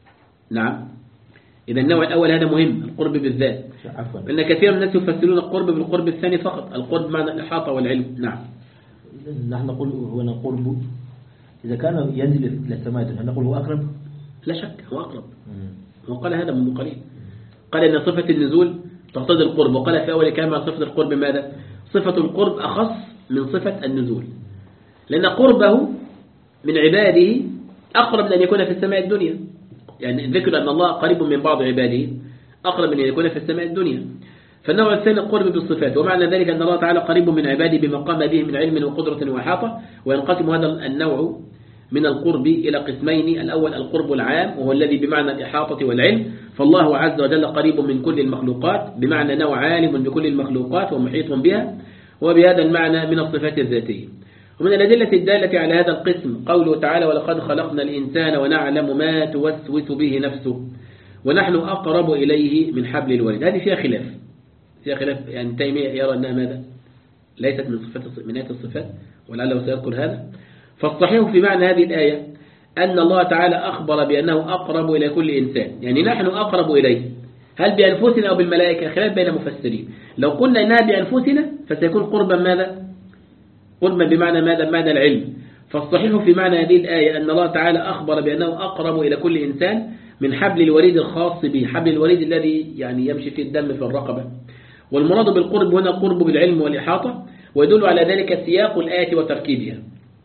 نعم، إذا النوع الأول هذا مهم، القرب بالذات، لأن كثير من الناس يفسرون القرب بالقرب الثاني فقط، القرب معنى الإحاطة والعلم. نعم، نحن نقول هو قرب إذا كان ينزل إلى السماء هل نقول هو أقرب؟ لا شك هو أقرب. وقال هذا من قليل، قال إن صفة النزول تقتضي القرب، وقال في أول كلمة صفة القرب ماذا؟ صفة القرب أخص من صفة النزول، لأن قربه من عباده أقرب من أن يكون في السماء الدنيا. يعني ذكر أن الله قريب من بعض عباده أقرب من أن يكون في السماء الدنيا. فالنوع الثاني القرب بالصفات، ومعنى ذلك أن الله تعالى قريب من عباده بما قام به من علم وقدرة وإحاطة. وينقسم هذا النوع من القرب إلى قسمين، الأول القرب العام وهو الذي بمعنى الإحاطة والعلم، فالله عز وجل قريب من كل المخلوقات بمعنى نوع عالم بكل المخلوقات ومحيط بها، وبهذا المعنى من الصفات الذاتية. ومن الأدلة الدالة على هذا القسم قوله تعالى ولقد خلقنا الإنسان ونعلم ما توسوس به نفسه ونحن أقرب إليه من حبل الوريد. هذه فيها خلاف، فيها خلاف يعني تيمية يرى أنها ماذا؟ ليست من صفات من آيات الصفات، ولعله سيذكر هذا. فالصحيح في معنى هذه الآية أن الله تعالى أخبر بأنه أقرب إلى كل إنسان، يعني نحن أقرب إليه، هل بأنفسنا أو بالملائكة؟ خلاف بين المفسرين. لو قلنا إنها بأنفسنا فسيكون قربا ماذا؟ قربا بمعنى ماذا؟ بمعنى العلم. فالصحيح في معنى هذه الآية أن الله تعالى أخبر بأنه أقرب إلى كل إنسان من حبل الوريد الخاص به، حبل الوريد الذي يعني يمشي في الدم في الرقبة. والمراد بالقرب هنا القرب بالعلم والإحاطة، ويدل على ذلك سياق الآية وتركيبها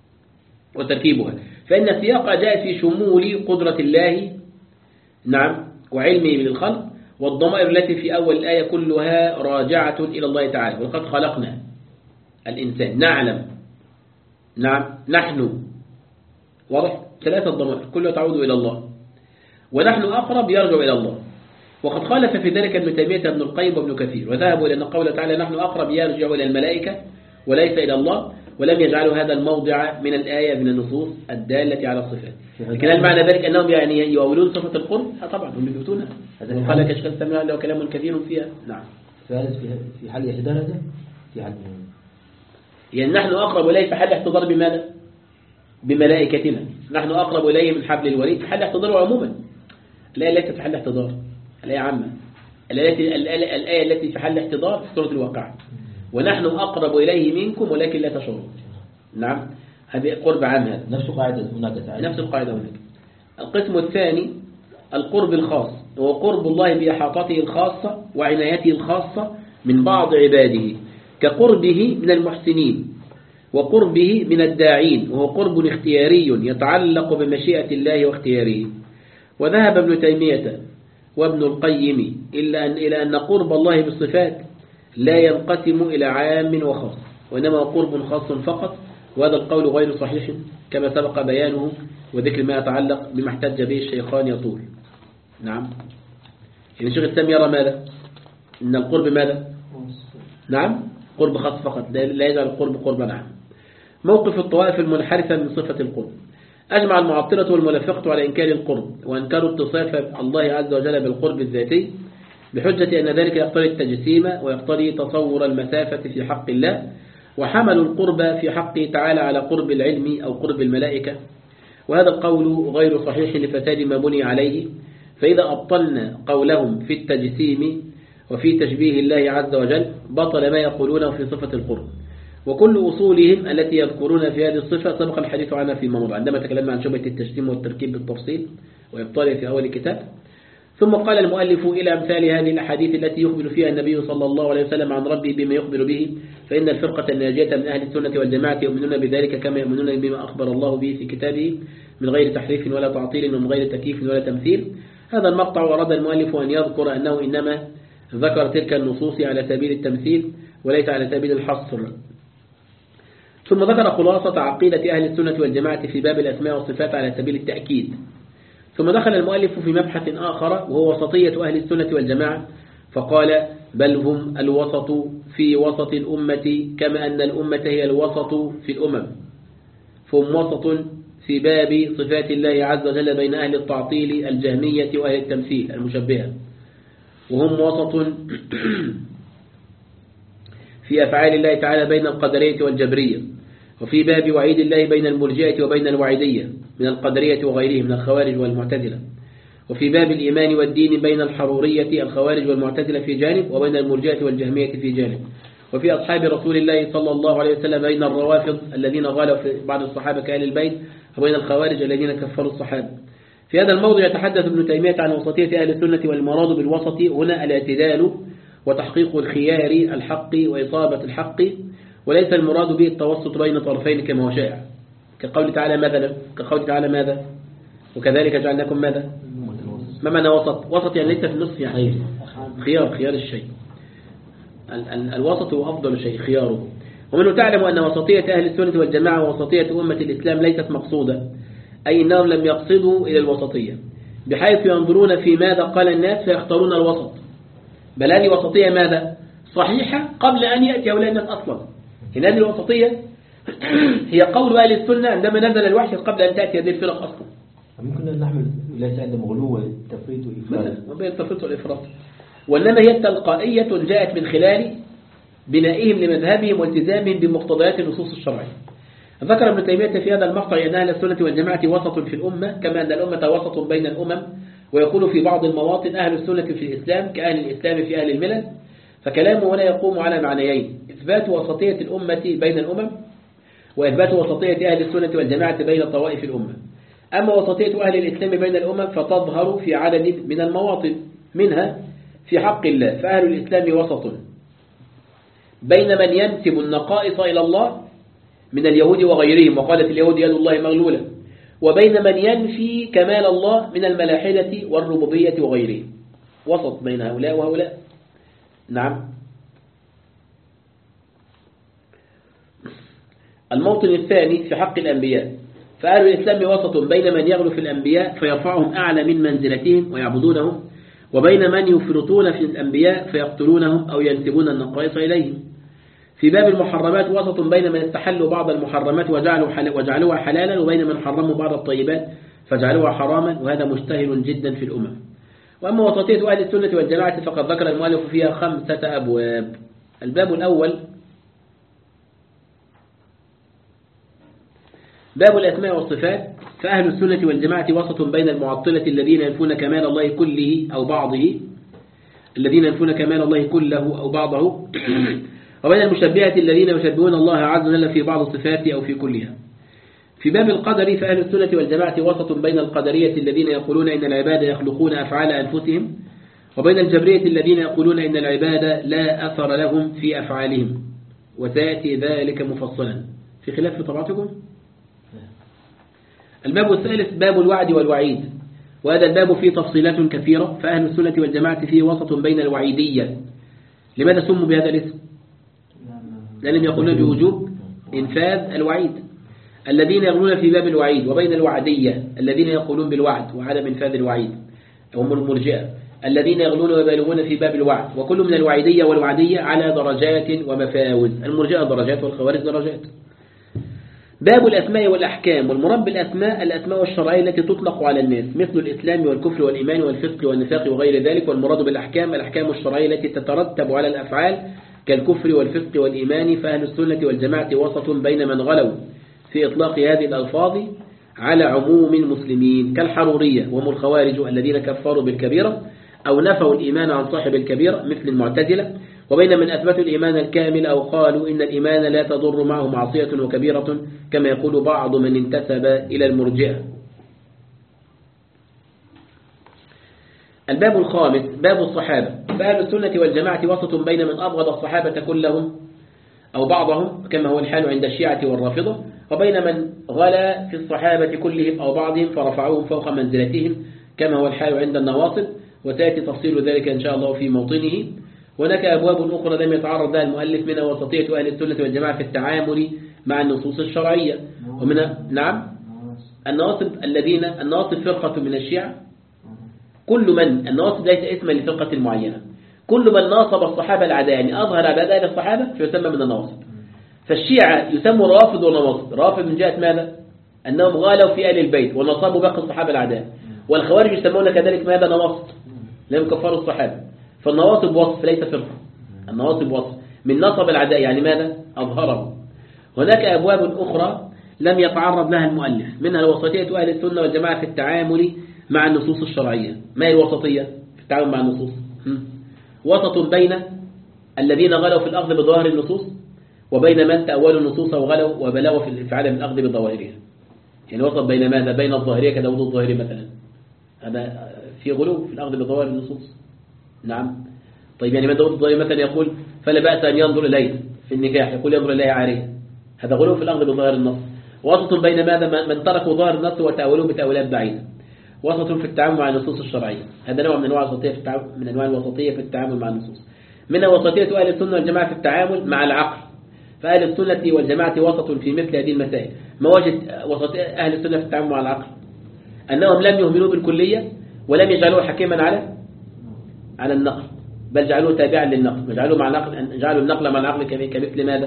وتركيبها فإن السياق جاء في شمول قدرة الله نعم وعلمه للخلق، والضمائر التي في أول الآية كلها راجعة إلى الله تعالى. ولقد خلقنا الإنسان، نعلم، نعم، نحن، واضح؟ ثلاثة ضمائر كلها تعود إلى الله، ونحن أقرب يرجع إلى الله. وقد خالف في ذلك ابن تيمية ابن القيم وابن كثير، وذهبوا إلى أن قوله تعالى نحن أقرب يرجع إلى الملائكة وليس إلى الله، ولم يجعلوا هذا الموضع من الآية من النصوص الدالة على الصفات. لكن هل معنى ذلك أنهم يعني يؤولون صفة القرب؟ طبعا هم يثبتونها. هذا قال لك اشكال سمع له كلام كثير فيها. نعم. ثالث في حال احتضار هذا في حال يعني نحن أقرب إليه في حال احتضار بماذا؟ بملائكتنا. نحن أقرب إليه من حبل الوريد في حال احتضاره عموما. الآية ليست في حال احتضار، الآية عامة. الآية الآية التي في حال احتضار في سورة الواقعة، ونحن أقرب إليه منكم ولكن لا تشعرون. نعم، هذه قرب عام، هذا نفس قاعدة هناك تعالى. نفس القاعدة هناك. القسم الثاني القرب الخاص، وهو قرب الله بإحاطته الخاصة وعنايته الخاصة من بعض عباده، كقربه من المحسنين وقربه من الداعين، وهو قرب اختياري يتعلق بمشيئة الله واختياره. وذهب ابن تيمية وابن القيم إلا أن إلى أن قرب الله بالصفات لا ينقسم إلى عام وخاص، وإنما قرب خاص فقط، وهذا القول غير صحيح كما سبق بيانه، وذكر ما يتعلق بما احتج به الشيخان يطول. نعم، يعني الشيخ الإسلام يرى ماذا؟ إن القرب ماذا؟ نعم، قرب خاص فقط، لا يجعل القرب قربا عام. موقف الطوائف المنحرفة من صفة القرب. أجمع المعطلة والمنافقة على إنكار القرب، وأنكروا اتصاف الله عز وجل بالقرب الذاتي بحجة أن ذلك يقتضي التجسيم ويقتضي تصور المسافة في حق الله، وحملوا القرب في حقه تعالى على قرب العلم أو قرب الملائكة، وهذا القول غير صحيح لفساد ما بني عليه. فإذا أبطلنا قولهم في التجسيم وفي تشبيه الله عز وجل بطل ما يقولونه في صفة القرب، وكل أصولهم التي يذكرون في هذه الصفة سبق الحديث عنها في موضع عندما تكلمنا عن شبهة التجسيم والتركيب بالتفصيل وإبطاله في أول الكتاب. ثم قال المؤلف إلى أمثال هذه الأحاديث التي يخبر فيها النبي صلى الله عليه وسلم عن ربه بما يخبر به، فإن الفرقة الناجية من أهل السنة والجماعة يؤمنون بذلك كما يؤمنون بما أخبر الله به في كتابه من غير تحريف ولا تعطيل ومن غير تكييف ولا تمثيل. هذا المقطع أراد المؤلف أن يذكر أنه إنما ذكر تلك النصوص على سبيل التمثيل وليس على سبيل الحصر. ثم ذكر خلاصة عقيدة أهل السنة والجماعة في باب الأسماء والصفات على سبيل التأكيد. ثم دخل المؤلف في مبحث آخر وهو وسطية أهل السنة والجماعة، فقال بل هم الوسط في وسط الأمة كما أن الأمة هي الوسط في الأمم، فهم وسط في باب صفات الله عز وجل بين أهل التعطيل الجهمية وأهل التمثيل المشبهة، وهم وسط في أفعال الله تعالى بين القدرية والجبرية، وفي باب وعيد الله بين المرجئة وبين الوعيدية من القدرية وغيرهم من الخوارج والمعتزلة، وفي باب الإيمان والدين بين الحرورية الخوارج والمعتزلة في جانب وبين المرجئة والجهمية في جانب، وفي أصحاب رسول الله صلى الله عليه وسلم بين الروافض الذين غالوا في بعض الصحابة كأهل البيت وبين الخوارج الذين كفروا الصحابة. في هذا الموضوع يتحدث ابن تيمية عن وسطية أهل السنة، والمراد بالوسط هنا الاعتدال وتحقيق الخيار الحق وإصابة الحق، وليس المراد به التوسط بين طرفين كما هو شائع، كقول تعالى مثلا كقول تعالى ماذا وكذلك جعلناكم ماذا، ما معنى وسط؟ وسط يعني ليس في النصف، يعني خيار خيار الشيء، ال ال الوسط هو أفضل شيء خياره. ومنه تعلم أن وسطية أهل السنة والجماعة ووسطية أمة الإسلام ليست مقصودة، أي أنهم لم يقصدوا إلى الوسطية بحيث ينظرون في ماذا قال الناس فيختارون الوسط، بل هذه وسطية ماذا؟ صحيحة قبل أن يأتي هؤلاء الناس أصلا. إن هذه الوسطية هي قول أهل السنة عندما نزل الوحي قبل أن تأتي هذه الفرق أصلا. ممكن نحمل ليس عندهم غلو والتفريط والإفراط، وبين التفريط والإفراط، وإنما هي تلقائية جاءت من خلال بنائهم لمذهبهم والتزامهم بمقتضيات النصوص الشرعية. ذكر ابن تيمية في هذا المقطع أن أهل السنة والجماعة وسط في الأمة كما أن الأمة وسط بين الأمم، ويقول في بعض المواطن أهل السنة في الإسلام كأهل الإسلام في أهل الملل، فكلامه هنا يقوم على معنيين: إثبات وسطية الأمة بين الأمم، وإثبات وسطية أهل السنة والجماعة بين طوائف الأمة. أما وسطية أهل الإسلام بين الأمم فتظهر في عدد من المواطن، منها في حق الله، فأهل الإسلام وسط بين من ينسب النقائص إلى الله من اليهود وغيرهم، وقالت اليهود يد الله مغلولة، وبين من ينفي كمال الله من الملاحدة والربوبية وغيرهم، وسط بين هؤلاء وهؤلاء. نعم. الموطن الثاني في حق الأنبياء، فأهل الإسلام وسط بين من يغلو في الأنبياء فيرفعهم أعلى من منزلتهم ويعبدونهم، وبين من يفرطون في الأنبياء فيقتلونهم أو ينسبون النقائص إليهم. في باب المحرمات وسط بين من استحلوا بعض المحرمات وجعلوها حلالا، وبين من حرموا بعض الطيبات فجعلوها حراما، وهذا مشتهر جدا في الأمم. وأما وسطية أهل السنة والجماعة فقد ذكر المؤلف فيها خمسة أبواب. الباب الأول باب الأسماء والصفات، فأهل السنة والجماعة وسط بين المعطلة الذين ينفون كمال الله كله أو بعضه الذين ينفون كمال الله كله أو بعضه وبين المشبهة الذين يشبهون الله عز وجل في بعض صفاته أو في كلها. في باب القدر فأهل السنة والجماعة وسط بين القدرية الذين يقولون إن العباد يخلقون أفعال أنفسهم، وبين الجبرية الذين يقولون إن العباد لا أثر لهم في أفعالهم، وسيأتي ذلك مفصلا. في خلاف في طبعتكم؟ الباب الثالث باب الوعد والوعيد، وهذا الباب فيه تفصيلات كثيرة، فأهل السنة والجماعة فيه وسط بين الوعيدية. لماذا سموا بهذا الاسم؟ لأنهم يقولون بوجوب إنفاذ الوعيد، الذين يقولون في باب الوعيد، وبين الوعدية الذين يقولون بالوعد وعدم إنفاذ الوعيد هم المرجئة الذين يغلون ويبالغون في باب الوعد، وكل من الوعيدية والوعدية على درجات ومفاوز، المرجئة درجات والخوارج درجات. باب الأسماء والأحكام، والمراد بالأسماء الأسماء الشرعية التي تطلق على الناس مثل الإسلام والكفر والإيمان والفسق والنفاق وغير ذلك، والمراد بالأحكام الأحكام الشرعية التي تترتب على الأفعال كالكفر والفسق والإيمان. فأهل السنة والجماعة وسط بين من غلوا في إطلاق هذه الألفاظ على عموم المسلمين كالحرورية وهم الخوارج الذين كفروا بالكبيرة أو نفوا الإيمان عن صاحب الكبيرة مثل المعتزلة، وبين من أثبتوا الإيمان الكامل أو قالوا إن الإيمان لا تضر معه معصية وكبيرة كما يقول بعض من انتسب إلى المرجئة. الباب الخامس باب الصحابة، فأهل السنة والجماعة وسط بين من أبغض الصحابة كلهم أو بعضهم كما هو الحال عند الشيعة والرافضة، وبين من غلا في الصحابة كلهم أو بعضهم فرفعوهم فوق منزلتهم كما هو الحال عند النواصب، وسيأتي تفصيل ذلك إن شاء الله في موطنه. هناك أبواب أخرى لم يتعرض لها المؤلف، منها وسطية أهل السنة والجماعة في التعامل مع النصوص الشرعية. ومن نعم النواصب الذين النواصب فرقة من الشيعة، كل من النواصب ليس اسما لفرقة معينة، كل من ناصب الصحابة العداء يعني أظهر عداء للصحابة فيسمى من النواصب. فالشيعة يسموا روافض ونواصب. روافض من جهة ماذا؟ أنهم غالوا في آل البيت ونصابوا باقي الصحابة العداء، والخوارج يسمون كذلك ماذا؟ نواصب، لم يكفروا الصحابة. فالنواصب وصف ليس فرقة، النواصب وصف من نصب العداء يعني ماذا؟ أظهره. هناك أبواب أخرى لم يتعرض لها المؤلف، منها الوسطية أهل السنة والجماعة في التعامل مع النصوص الشرعية. ما هي الوسطية في التعامل مع النصوص؟ وسط بين الذين غلوا في الأخذ بظواهر النصوص وبين من تأولوا النصوص وغلوا وبلغوا في عدم الأخذ بظواهرها. يعني وسط بين ماذا؟ بين الظاهرية كداود الظاهري مثلا، هذا في غلو في الأخذ بظواهر النصوص. نعم. طيب يعني من داود الظاهري مثلا يقول فلا بأس أن ينظر إليه في النكاح، يقول ينظر إليه عارية، هذا غلو في الأخذ بظاهر النص. وسط بين ماذا؟ من تركوا ظاهر النص وتأولوه بتأويلات بعيدة. وسط في التعامل مع النصوص الشرعية، هذا نوع من انواع الوسطية في التعامل من انواع الوسطية في التعامل مع النصوص. منها وسطية أهل السنة والجماعة في التعامل مع العقل. فأهل السنة والجماعة وسط في مثل هذه المسائل. ما وجد وسطية أهل السنة في التعامل مع العقل؟ أنهم لم يهملوه بالكلية ولم يجعلوه حكيما على على النقل، بل جعلوه تابعا للنقل، وجعلوه مع النقل، جعلوا النقل مع العقل كمثل ماذا؟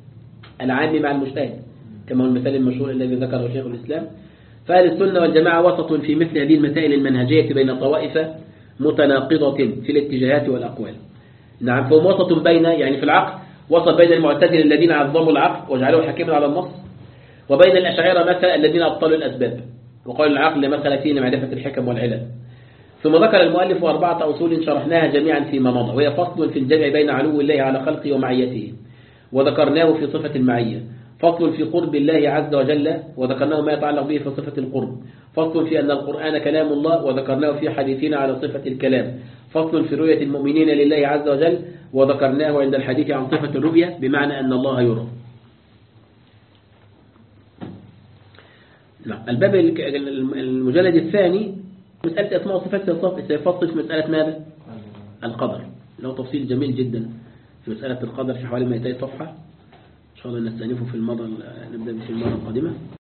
العام مع المجتهد، كما هو المثال المشهور الذي ذكره شيخ الإسلام. فأهل السنة والجماعة وسط في مثل هذه المسائل المنهجية بين طوائف متناقضة في الاتجاهات والأقوال. نعم. فهم وسط بين يعني في العقل وسط بين المعتزلة الذين عظموا العقل وجعلوه حكيما على النص، وبين الأشاعرة مثلا الذين أبطلوا الأسباب وقالوا العقل مثلا فيه لمعرفة الحكم والعلل. ثم ذكر المؤلف أربعة أصول شرحناها جميعا فيما مضى، وهي فصل في الجمع بين علو الله على خلقه ومعيته، وذكرناه في صفة المعية. فصل في قرب الله عز وجل، وذكرناه ما يتعلق به في صفة القرب. فصل في أن القرآن كلام الله، وذكرناه في حديثنا على صفة الكلام. فصل في رؤية المؤمنين لله عز وجل، وذكرناه عند الحديث عن صفة الرؤية بمعنى أن الله يرى. الباب المجلد الثاني مسألة أسماء وصفات سيفصل في مسألة ماذا؟ القدر، له تفصيل جميل جدا في مسألة القدر في حوالي مئتي صفحة. إن شاء الله نستأنفه في المرة نبدأ في المرة القادمة.